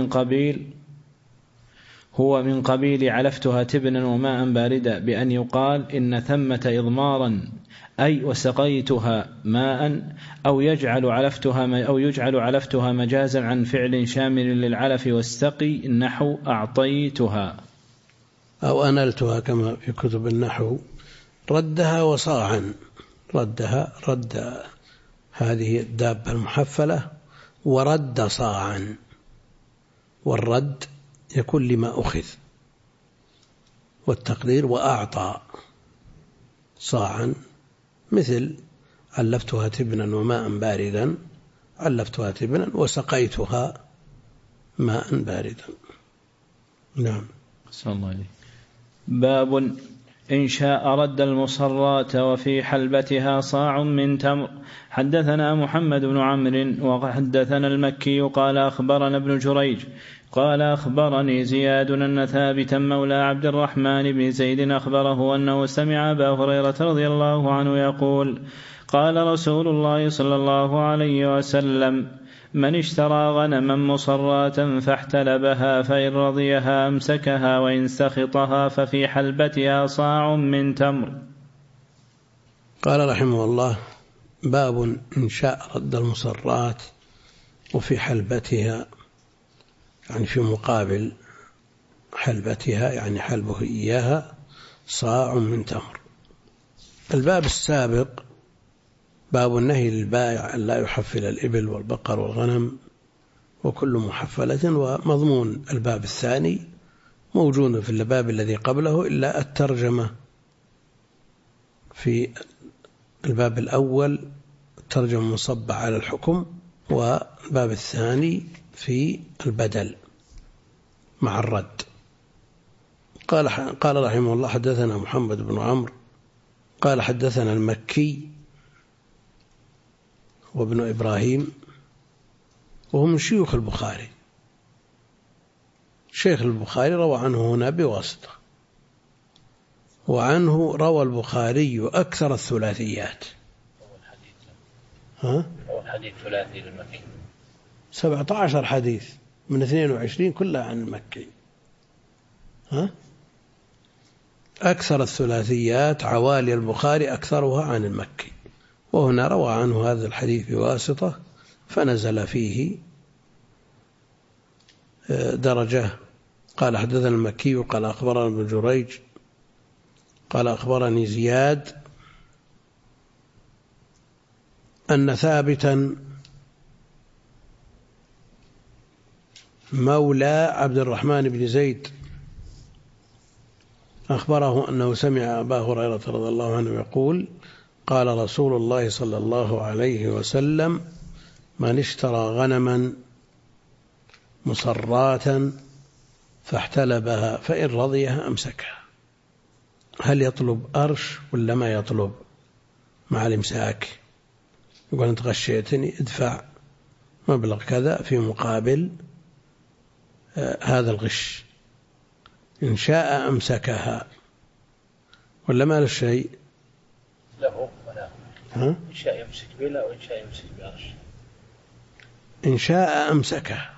B: هو من قبيل علفتها تبنا وماء باردا، بأن يقال إن ثمة إضمارا، أي وسقيتها ماء، أو يجعل علفتها مجازا عن فعل شامل للعلف والسقي، نحو أعطيتها
A: أو أنلتها كما في كتب النحو. ردها وصاعا، رد هذه الدابة المحفلة ورد صاعا، والرد يكون لما أخذ، والتقدير وأعطى صاعا، مثل علفتها تبنا وماء باردا، علفتها تبنا وسقيتها ماء باردا. نعم.
B: صلى الله عليه. باب إن شاء رد المصرات وفي حلبتها صاع من تمر. حدثنا محمد بن عمرو وحدثنا المكي قال أخبرنا ابن جريج قال أخبرني زياد أن ثابتا مولى عبد الرحمن بن زيد أخبره أنه سمع أبا هريرة رضي الله عنه يقول قال رسول الله صلى الله عليه وسلم من اشترى غنما مصراة فاحتلبها فإن رضيها أمسكها وإن سخطها ففي حلبتها صاع من تمر.
A: قال رحمه الله باب إن شاء رد المصرات وفي حلبتها، يعني في مقابل حلبتها يعني حلبه إياها صاع من تمر. الباب السابق باب النهي للبائع أن لا يحفل الإبل والبقر والغنم وكل محفلة، ومضمون الباب الثاني موجود في الباب الذي قبله إلا الترجمة. في الباب الأول الترجمة مصبة على الحكم، والباب الثاني في البدل مع الرد. قال رحمه الله حدثنا محمد بن عمرو قال حدثنا المكي وابن إبراهيم وهم شيوخ البخاري. شيخ البخاري روى عنه هنا بواسطة، وعنه روى البخاري أكثر الثلاثيات.
E: هو الحديث ثلاثي للمكي
A: 17 حديث من 22 كلها عن المكي. أكثر الثلاثيات عوالي البخاري أكثرها عن المكي، وهنا روى عنه هذا الحديث بواسطة فنزل فيه درجة. قال حدثنا المكي قال أخبرنا ابن جريج قال أخبرني زياد أن ثابتا مولى عبد الرحمن بن زيد أخبره أنه سمع أبا هريرة رضي الله عنه يقول قال رسول الله صلى الله عليه وسلم من اشترى غنما مصراة فاحتلبها فإن رضيها أمسكها. هل يطلب أرش ولا ما يطلب مع الإمساك؟ يقول أنت غشيتني ادفع مبلغ كذا في مقابل هذا الغش. إن شاء أمسكها ولا ما له شيء
E: له ولا إن شاء يمسك بلا وإن شاء يمسك بأرش.
A: إن شاء أمسكها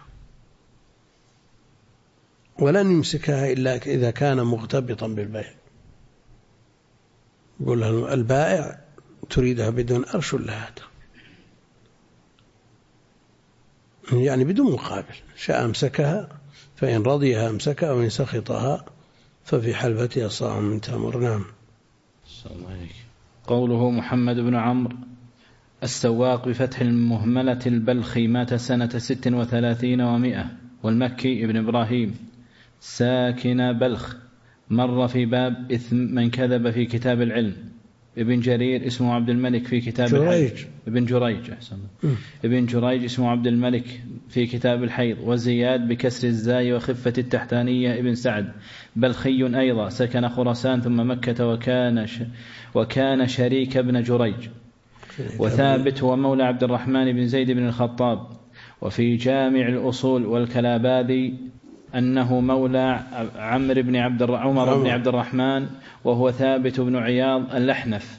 A: ولن يمسكها إلا إذا كان مغتبطا بالبيع. يقول له البائع تريدها بدون أرش ولا هذا، يعني بدون مقابل. شاء أمسكها فإن رضيها أمسكها وإن سخطها ففي حلبتها صاع من تمر. نعم.
B: قوله محمد بن عمرو السواق بفتح المهملة البلخي مات سنة 36 و100، والمكي ابن إبراهيم ساكن بلخ مر في باب إثم من كذب في كتاب العلم. ابن جرير اسمه عبد الملك في كتاب الحيض. ابن جريج اسمه عبد الملك في كتاب الحيض. وزياد بكسر الزاي وخفة التحتانية ابن سعد بلخي أيضا سكن خراسان ثم مكة وكان شريك ابن جريج. وثابت هو مولى عبد الرحمن بن زيد بن الخطاب. وفي جامع الأصول والكلاباذي أنه مولى عمر بن عبد الرحمن وهو ثابت بن عياض اللحنف.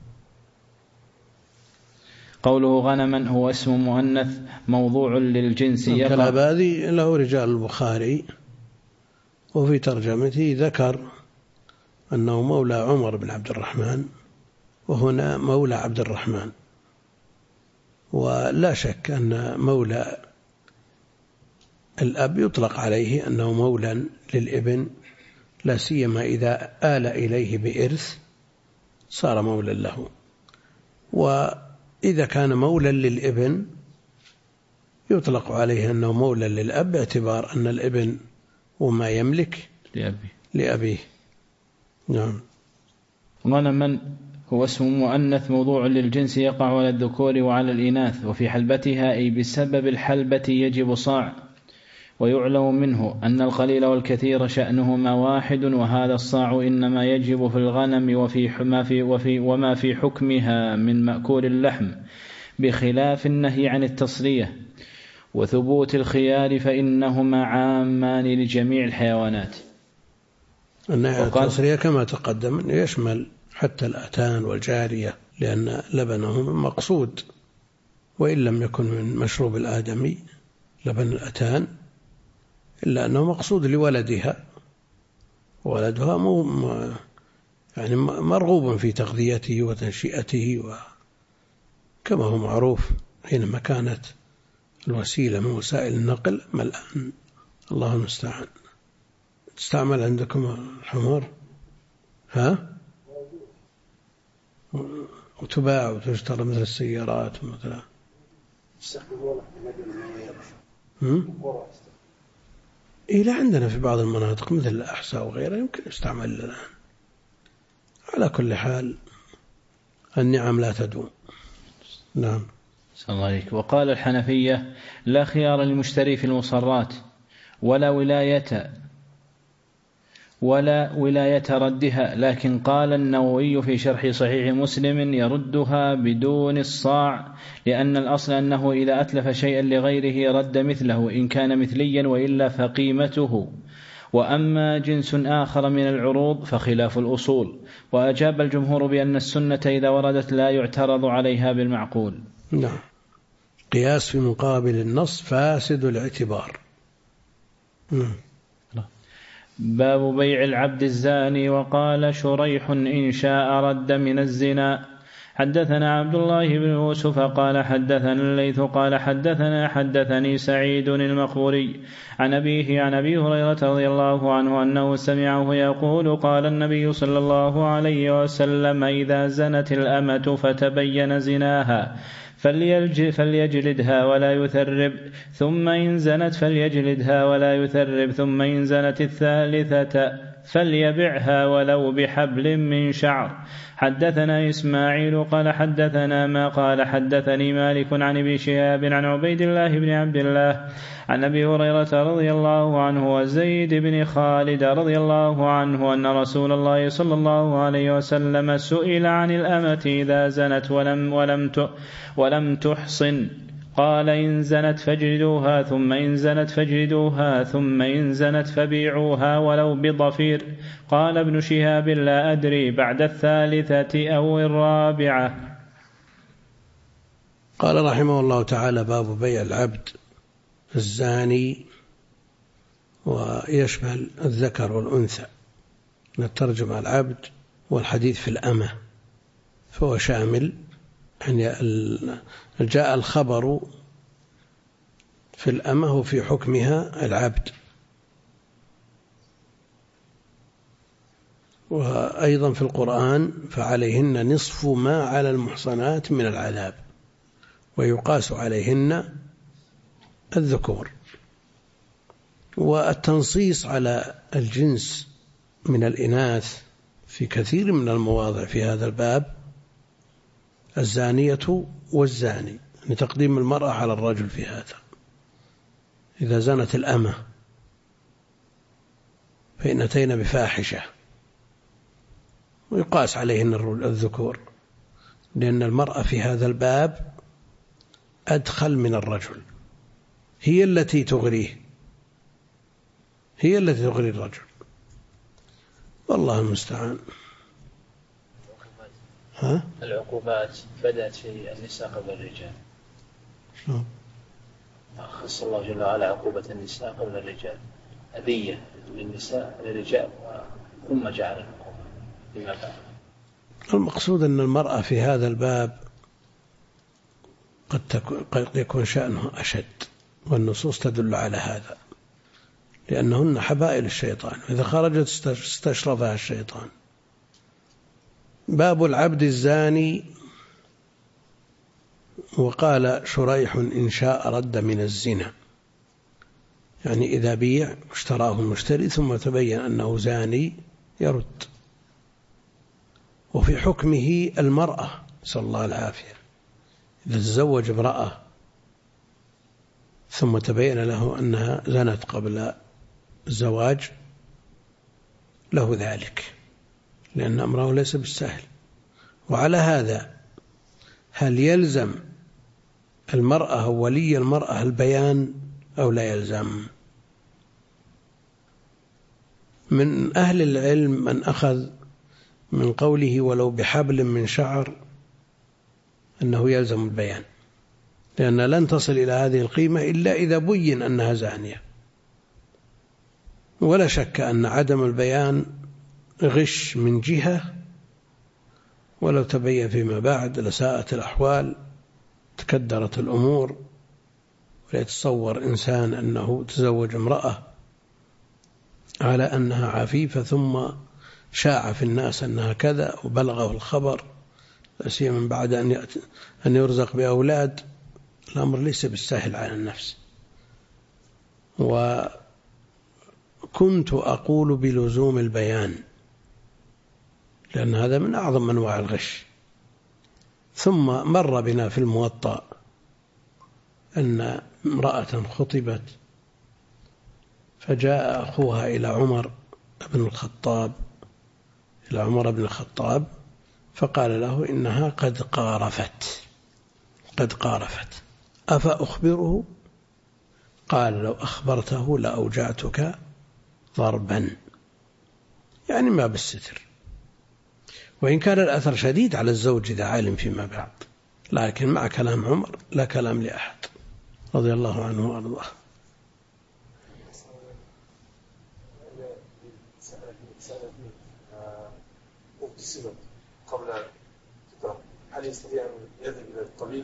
B: قوله غنما هو اسم مؤنث موضوع للجنس.
A: الكلاباذي له رجال البخاري، وفي ترجمته ذكر أنه مولى عمر بن عبد الرحمن، وهنا مولى عبد الرحمن. ولا شك أن مولى الأب يطلق عليه أنه مولى للابن، لا سيما إذا آل إليه بإرث صار مولى له. إذا كان مولى للابن يطلق عليه أنه مولى للأب باعتبار أن الابن وما يملك لأبيه. نعم.
B: غنما هو اسم مؤنث موضوع للجنس يقع على الذكور وعلى الإناث، وفي حلبتها أي بسبب الحلبة يجب صاع. ويعلم منه أن القليل والكثير شأنهما واحد، وهذا الصاع إنما يجب في الغنم وما في حكمها من مأكول اللحم، بخلاف النهي عن التصرية وثبوت الخيار فإنهما عامان لجميع الحيوانات.
A: النهي عن التصرية كما تقدم يشمل حتى الأتان والجارية، لأن لبنهم مقصود، وإن لم يكن من مشروب الآدمي لبن الأتان إلا أنه مقصود لولدها، ولدها يعني مرغوب في تغذيته وتنشئته، كما هو معروف حينما كانت الوسيلة من وسائل النقل. أما الآن الله المستعان. تستعمل عندكم الحمار؟ وتباع وتشترى مثل السيارات مثلا. إلى عندنا في بعض المناطق مثل الأحساء وغيرها يمكن يستعمل الآن. على كل حال النعم لا تدوم. نعم.
B: صلى الله عليك. وقال الحنفية لا خيار للمشتري في المصرات ولا ولاية ردها، لكن قال النووي في شرح صحيح مسلم يردها بدون الصاع، لأن الأصل أنه إذا أتلف شيئا لغيره رد مثله إن كان مثليا، وإلا فقيمته. وأما جنس آخر من العروض فخلاف الأصول. وأجاب الجمهور بأن السنة إذا وردت لا يعترض عليها بالمعقول.
A: نعم. قياس في مقابل النص فاسد الاعتبار.
B: باب بيع العبد الزاني. وقال شريح إن شاء رد من الزنا. حدثنا عبد الله بن يوسف قال حدثنا الليث قال حدثني سعيد المقبوري عن أبيه عن أبي هريرة رضي الله عنه أنه سمعه يقول قال النبي صلى الله عليه وسلم إذا زنت الأمة فتبين زناها فليجلدها ولا يثرب، ثم إن زنت فليجلدها ولا يثرب، ثم إن زنت الثالثة فليبعها ولو بحبل من شعر. حدثنا إسماعيل قال حدثنا ما قال حدثني مالك عن ابن شهاب عن عبيد الله بن عبد الله عن أبي هريرة رضي الله عنه وزيد بن خالد رضي الله عنه أن رسول الله صلى الله عليه وسلم سئل عن الأمة إذا زنت ولم تحصن، قال إن زنت فاجلدوها، ثم إن زنت فاجلدوها، ثم إن زنت فبيعوها ولو بضفير. قال ابن شهاب لا أدري بعد الثالثة أو الرابعة.
A: قال رحمه الله تعالى باب بيع العبد الزاني، ويشمل الذكر والأنثى. نترجم العبد والحديث في الأمة، فهو شامل. يعني جاء الخبر في الأمة وفي حكمها العبد، وأيضا في القرآن فعليهن نصف ما على المحصنات من العذاب، ويقاس عليهن الذكور. والتنصيص على الجنس من الإناث في كثير من المواضع في هذا الباب، الزانية والزاني، لتقديم المرأة على الرجل في هذا. إذا زنت الأمة فإن أتينا بفاحشة، ويقاس عليهن الذكور، لأن المرأة في هذا الباب أدخل من الرجل، هي التي تغريه، هي التي تغري الرجل، والله المستعان.
E: العقوبات بدأت في النساء قبل الرجال. خص الله جل وعلا عقوبة النساء قبل الرجال، أذية للنساء للرجال، ثم جعل العقوبة لما بعد.
A: المقصود أن المرأة في هذا الباب قد يكون شأنه أشد، والنصوص تدل على هذا، لأنهن حبائل الشيطان، إذا خرجت استشرفها الشيطان. باب العبد الزاني وقال شريح إن شاء رد من الزنا، يعني إذا بيع واشتراه المشتري ثم تبين أنه زاني يرد. وفي حكمه المرأة نسأل الله العافية، إذا تزوج امرأة ثم تبين له أنها زنت قبل الزواج له ذلك، لأن أمره ليس بالسهل. وعلى هذا هل يلزم المرأة ولي المرأة البيان أو لا يلزم؟ من أهل العلم من أخذ من قوله ولو بحبل من شعر أنه يلزم البيان، لأن لن تصل إلى هذه القيمة إلا إذا بين أنها زانية. ولا شك أن عدم البيان غش من جهة، ولو تبين فيما بعد لساءت الأحوال، تكدرت الأمور، ويتصور إنسان أنه تزوج امرأة على أنها عفيفة ثم شاع في الناس أنها كذا وبلغه الخبر، لا سيما من بعد أن يرزق بأولاد. الأمر ليس بالسهل على النفس. وكنت أقول بلزوم البيان، لأن هذا من أعظم أنواع الغش. ثم مر بنا في الموطأ أن امرأة خطبت فجاء أخوها إلى عمر بن الخطاب فقال له إنها قد قارفت أفأخبره؟ قال لو أخبرته لأوجعتك ضربا، يعني ما بالستر. وإن كان الأثر شديد على الزوج إذا علم فيما بعد، لكن مع كلام عمر لا كلام لأحد رضي الله عنه وأرضاه.
C: قبل هل يستطيع أن يذهب إلى الطبيب؟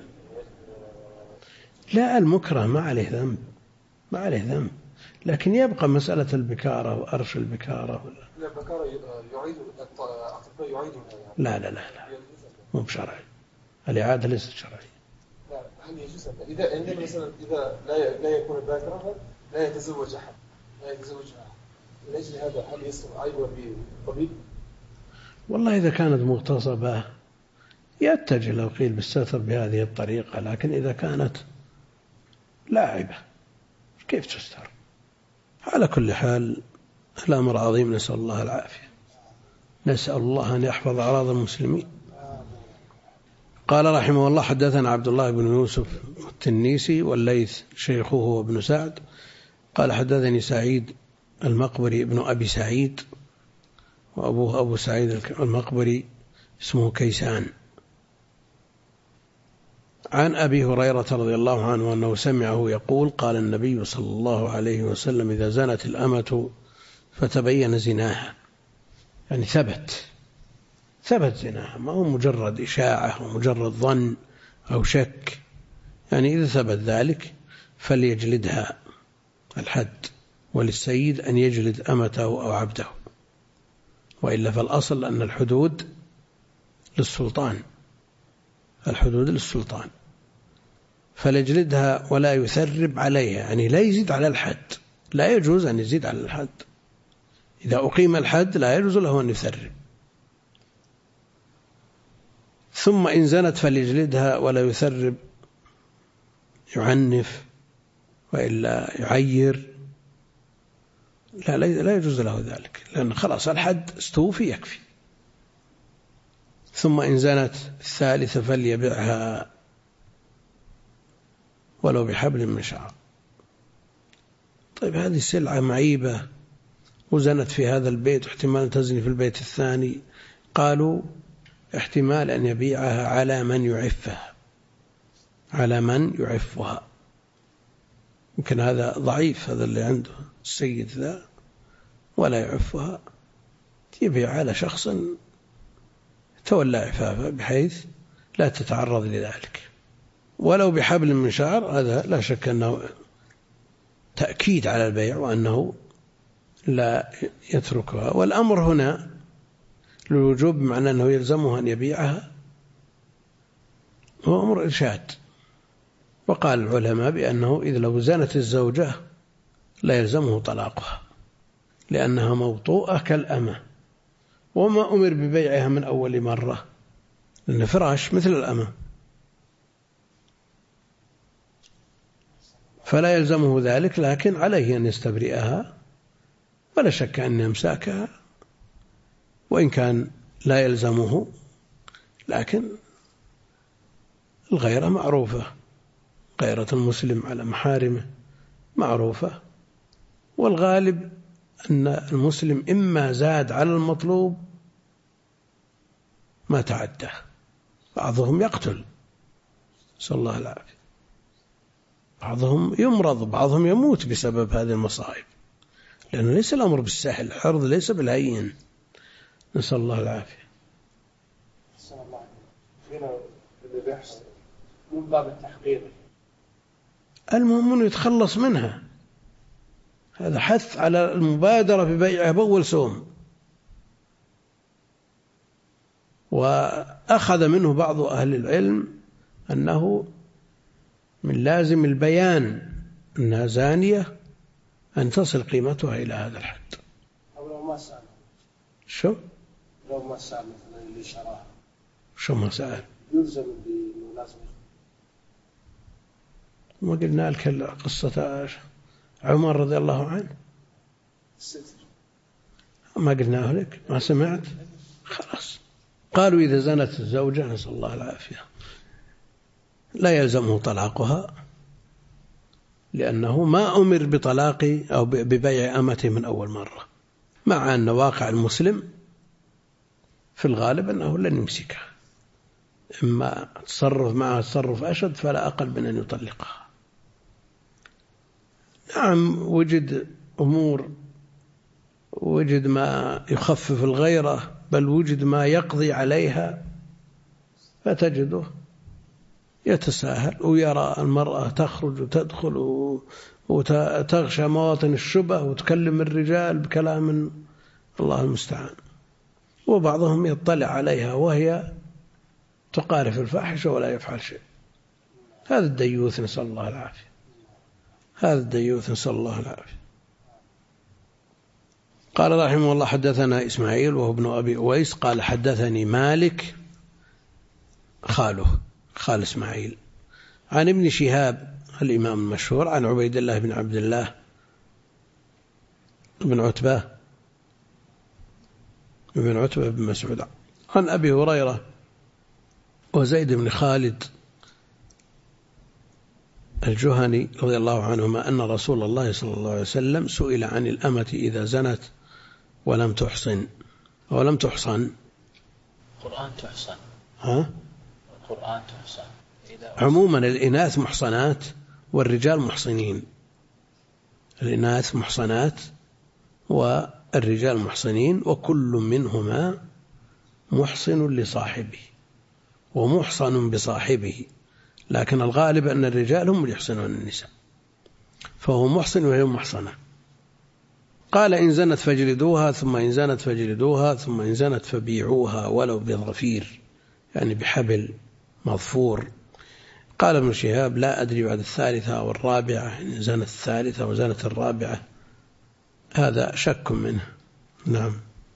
A: لا، المكره ما عليه ذنب، لكن يبقى مسألة البكارة وأرش البكارة.
C: لا، البكارة يعيد الأطباء يعيدون.
A: لا مو بشرعي، الإعادة ليست شرعية.
C: لا، هل يجوز إذا مثلا إذا لا يكون باكرا لا يتزوج أحد من أجل هذا هل يصير عيبا بالطبيب؟
A: والله إذا كانت مغتصبة يتجه لو قيل بالستر بهذه الطريقة، لكن إذا كانت لاعبة كيف تستر؟ على كل حال الأمر عظيم، نسأل الله العافية، نسأل الله أن يحفظ أعراض المسلمين. قال رحمه الله حدثنا عبد الله بن يوسف التنيسي والليث شيخه وابن سعد قال حدثني سعيد المقبري ابن أبي سعيد، وأبوه أبو سعيد المقبري اسمه كيسان، عن أبي هريرة رضي الله عنه أنه سمعه يقول قال النبي صلى الله عليه وسلم إذا زنت الأمة فتبين زناها، يعني ثبت زناها، ما هو مجرد إشاعة ومجرد ظن أو شك، يعني إذا ثبت ذلك فليجلدها الحد، وللسيد أن يجلد أمته أو عبده، وإلا فالأصل أن الحدود للسلطان، فليجلدها ولا يثرب عليها، يعني لا يزيد على الحد، لا يجوز أن يزيد على الحد. إذا أقيم الحد لا يجوز له أن يثرب. ثم إن زنت فليجلدها ولا يثرب، يعنف وإلا يعير، لا يجوز له ذلك، لأن خلاص الحد استوفي يكفي. ثم إن زنت الثالثة فليبيعها ولو بحبل من شعر. طيب هذه السلعة معيبة وزنت في هذا البيت، احتمال تزني في البيت الثاني، قالوا احتمال أن يبيعها على من يعفها، يمكن هذا ضعيف، هذا اللي عنده السيد ذا ولا يعفها، يبيع على شخص تولى عفافها بحيث لا تتعرض لذلك، ولو بحبل من شعر. هذا لا شك أنه تأكيد على البيع وأنه لا يتركها، والأمر هنا للوجوب بمعنى أنه يلزمه أن يبيعها، هو أمر إرشاد، وقال العلماء بأنه إذ لو زنت الزوجة لا يلزمه طلاقها لأنها موطوءة كالأمة، وما أمر ببيعها من أول مرة لأن فراش مثل الأمة، فلا يلزمه ذلك، لكن عليه أن يستبرئها، ولا شك أن يمساكها وإن كان لا يلزمه، لكن الغيرة معروفة، غيرة المسلم على محارمه معروفة، والغالب أن المسلم إما زاد على المطلوب ما تعدى، بعضهم يقتل نسأل الله العافية، بعضهم يمرض، بعضهم يموت بسبب هذه المصائب، لأنه ليس الأمر بالسهل، الحرض ليس بالهين، نسأل الله العافية.
E: من باب التحقيق
A: المهم يتخلص منها، هذا حث على المبادرة ببيعها بأول سوم. وأخذ منه بعض أهل العلم أنه من لازم البيان أنها زانية أن تصل قيمتها إلى هذا الحد.
E: أو لو ما سأل
A: شو؟
E: لو ما سأل مثلا اللي شراها
A: شو ما سأل؟
E: يلزم بأنه لازم.
A: ما قلنا لك قصة عمر رضي الله عنه؟ ما قلناه لك؟ ما سمعت؟ خلاص. قالوا إذا زنت الزوجة نسأل الله العافية لا يلزمه طلاقها لأنه ما أمر بطلاق أو ببيع أمته من أول مرة، مع أن واقع المسلم في الغالب أنه لن يمسكها، إما تصرف معها تصرف أشد فلا أقل من أن يطلقها. نعم وجد أمور، وجد ما يخفف الغيرة، بل وجد ما يقضي عليها، فتجده يتساهل ويرى المرأة تخرج وتدخل وتغشى مواطن الشبه وتكلم الرجال بكلام الله المستعان، وبعضهم يطلع عليها وهي تقارف الفاحشة ولا يفعل شيء. هذا الديوث نسأل الله العافية، هذا الديوث نسأل الله العافية. قال رحمه الله حدثنا إسماعيل وهو ابن أبي أويس قال حدثني مالك خال إسماعيل عن ابن شهاب الإمام المشهور عن عبيد الله بن عبد الله بن عتبة بن مسعود عن أبي هريرة وزيد بن خالد الجهني رضي الله عنهما أن رسول الله صلى الله عليه وسلم سئل عن الأمة إذا زنت ولم تحصن.
E: القرآن تحصن.
A: ها؟
E: القرآن تحصن.
A: عموما الإناث محصنات والرجال محصنين، الإناث محصنات والرجال محصنين، وكل منهما محصن لصاحبه ومحصن بصاحبه، لكن الغالب أن الرجال هم اللي يحصنون النساء، فهو محصن وهي محصنة. قال إن زنت فاجلدوها، ثم إن زنت فاجلدوها، ثم إن زنت فبيعوها ولو بظفير، يعني بحبل مظفور. قال ابن شهاب لا أدري بعد الثالثة أو الرابعة، إن زنت الثالثة وزنت الرابعة هذا شك منه. نعم.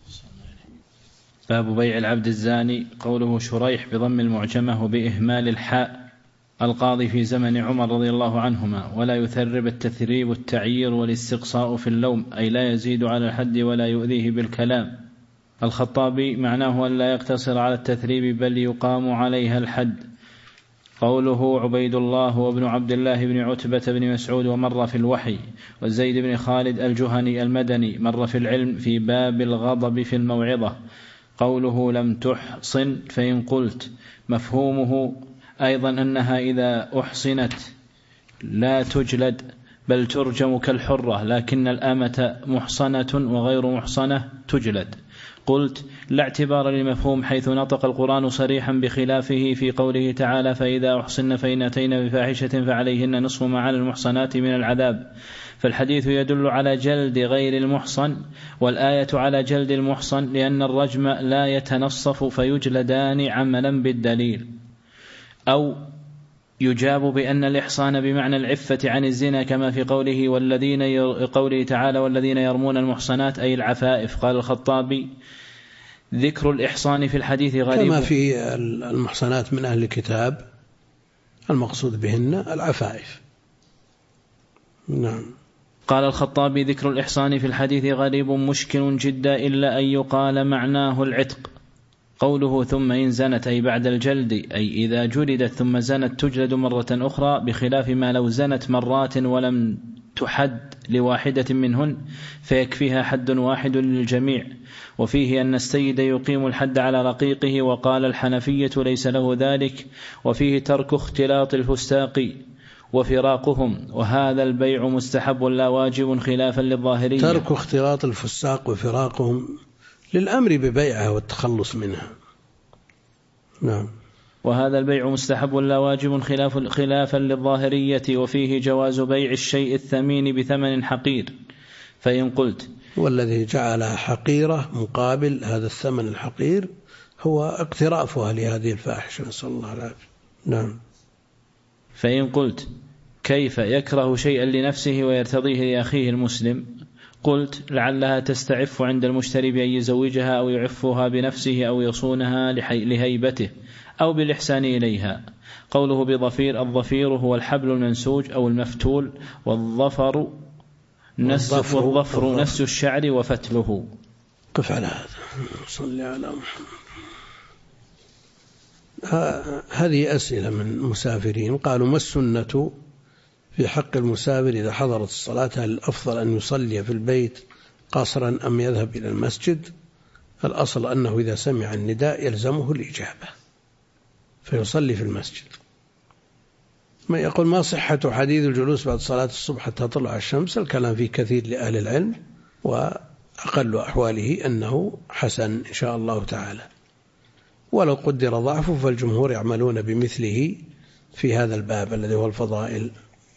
B: باب بيع العبد الزاني. قوله شريح بضم المعجمة وبإهمال الحاء. القاضي في زمن عمر رضي الله عنهما، ولا يثرب التثريب التعيير والاستقصاء في اللوم، أي لا يزيد على الحد ولا يؤذيه بالكلام. الخطابي معناه أن لا يقتصر على التثريب بل يقام عليها الحد. قوله عبيد الله وابن عبد الله بن عتبة بن مسعود ومر في الوحي، وزيد بن خالد الجهني المدني مر في العلم في باب الغضب في الموعظة. قوله لم تحصن فإن قلت مفهومه أيضا أنها إذا أحصنت لا تجلد بل ترجم كالحرة، لكن الأمة محصنة وغير محصنة تجلد. قلت لا اعتبار للمفهوم حيث نطق القرآن صريحا بخلافه في قوله تعالى فإذا أحصن فإن أتين بفاحشة فعليهن نصف ما على المحصنات من العذاب، فالحديث يدل على جلد غير المحصن، والآية على جلد المحصن، لأن الرجم لا يتنصف فيجلدان عملا بالدليل. أو يجاب بأن الإحصان بمعنى العفة عن الزنا كما في قوله تعالى والذين يرمون المحصنات أي العفائف. قال الخطابي ذكر الإحصان في الحديث غريب
A: كما في المحصنات من أهل الكتاب المقصود بهن العفائف. نعم.
B: قال الخطابي ذكر الإحصان في الحديث غريب مشكل جدا إلا أن يقال معناه العتق. قوله ثم إن زنت أي بعد الجلد أي إذا جلدت ثم زنت تجلد مرة أخرى، بخلاف ما لو زنت مرات ولم تحد لواحدة منهن فيكفيها حد واحد للجميع. وفيه أن السيد يقيم الحد على رقيقه، وقال الحنفية ليس له ذلك. وفيه ترك اختلاط الفساق وفراقهم، وهذا البيع مستحب لا واجب خلافا للظاهرية.
A: ترك اختلاط الفساق وفراقهم للأمر ببيعها والتخلص منها. نعم.
B: وهذا البيع مستحب لا واجب خلافا للظاهرية. وفيه جواز بيع الشيء الثمين بثمن حقير. فإن قلت
A: والذي جعلها حقيرة مقابل هذا الثمن الحقير هو اقترافها لهذه الفاحشة، نسأل الله العافية. نعم.
B: فإن قلت كيف يكره شيئا لنفسه ويرتضيه لأخيه المسلم؟ قلت لعلها تستعف عند المشتري بأن يزوجها أو يعفها بنفسه أو يصونها لهيبته أو بالإحسان إليها. قوله بظفير، الظفير هو الحبل المنسوج أو المفتول، والظفر نس الشعر وفتله.
A: قف على هذا. صلي على محمد. هذه أسئلة من مسافرين قالوا ما السنة في حق المسافر إذا حضرت الصلاة؟ هل الأفضل أن يصلي في البيت قصرا أم يذهب إلى المسجد؟ الأصل أنه إذا سمع النداء يلزمه الإجابة فيصلي في المسجد. ما يقول ما صحة حديث الجلوس بعد صلاة الصبح حتى تطلع الشمس؟ الكلام فيه كثير لأهل العلم، وأقل أحواله أنه حسن إن شاء الله تعالى، ولو قدر ضعفه فالجمهور يعملون بمثله في هذا الباب الذي هو الفضائل.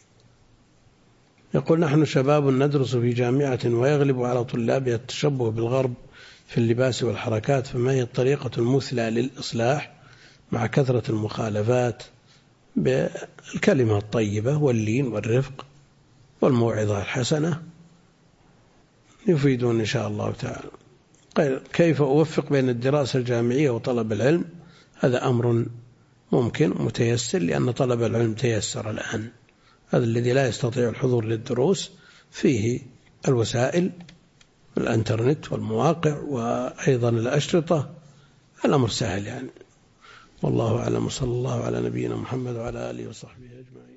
A: يقول نحن شباب ندرس في جامعة ويغلب على طلابها التشبه بالغرب في اللباس والحركات، فما هي الطريقة المثلى للإصلاح مع كثرة المخالفات بالكلمة الطيبة واللين والرفق والموعظة الحسنة؟ يفيدون إن شاء الله تعالى. كيف أوفق بين الدراسة الجامعية وطلب العلم؟ هذا أمر ممكن متيسر، لأن طلب العلم تيسر الآن. هذا الذي لا يستطيع الحضور للدروس فيه الوسائل الانترنت والمواقع وأيضا الأشرطة، الأمر سهل يعني. والله أعلم، صلى الله على نبينا محمد وعلى آله وصحبه أجمعين.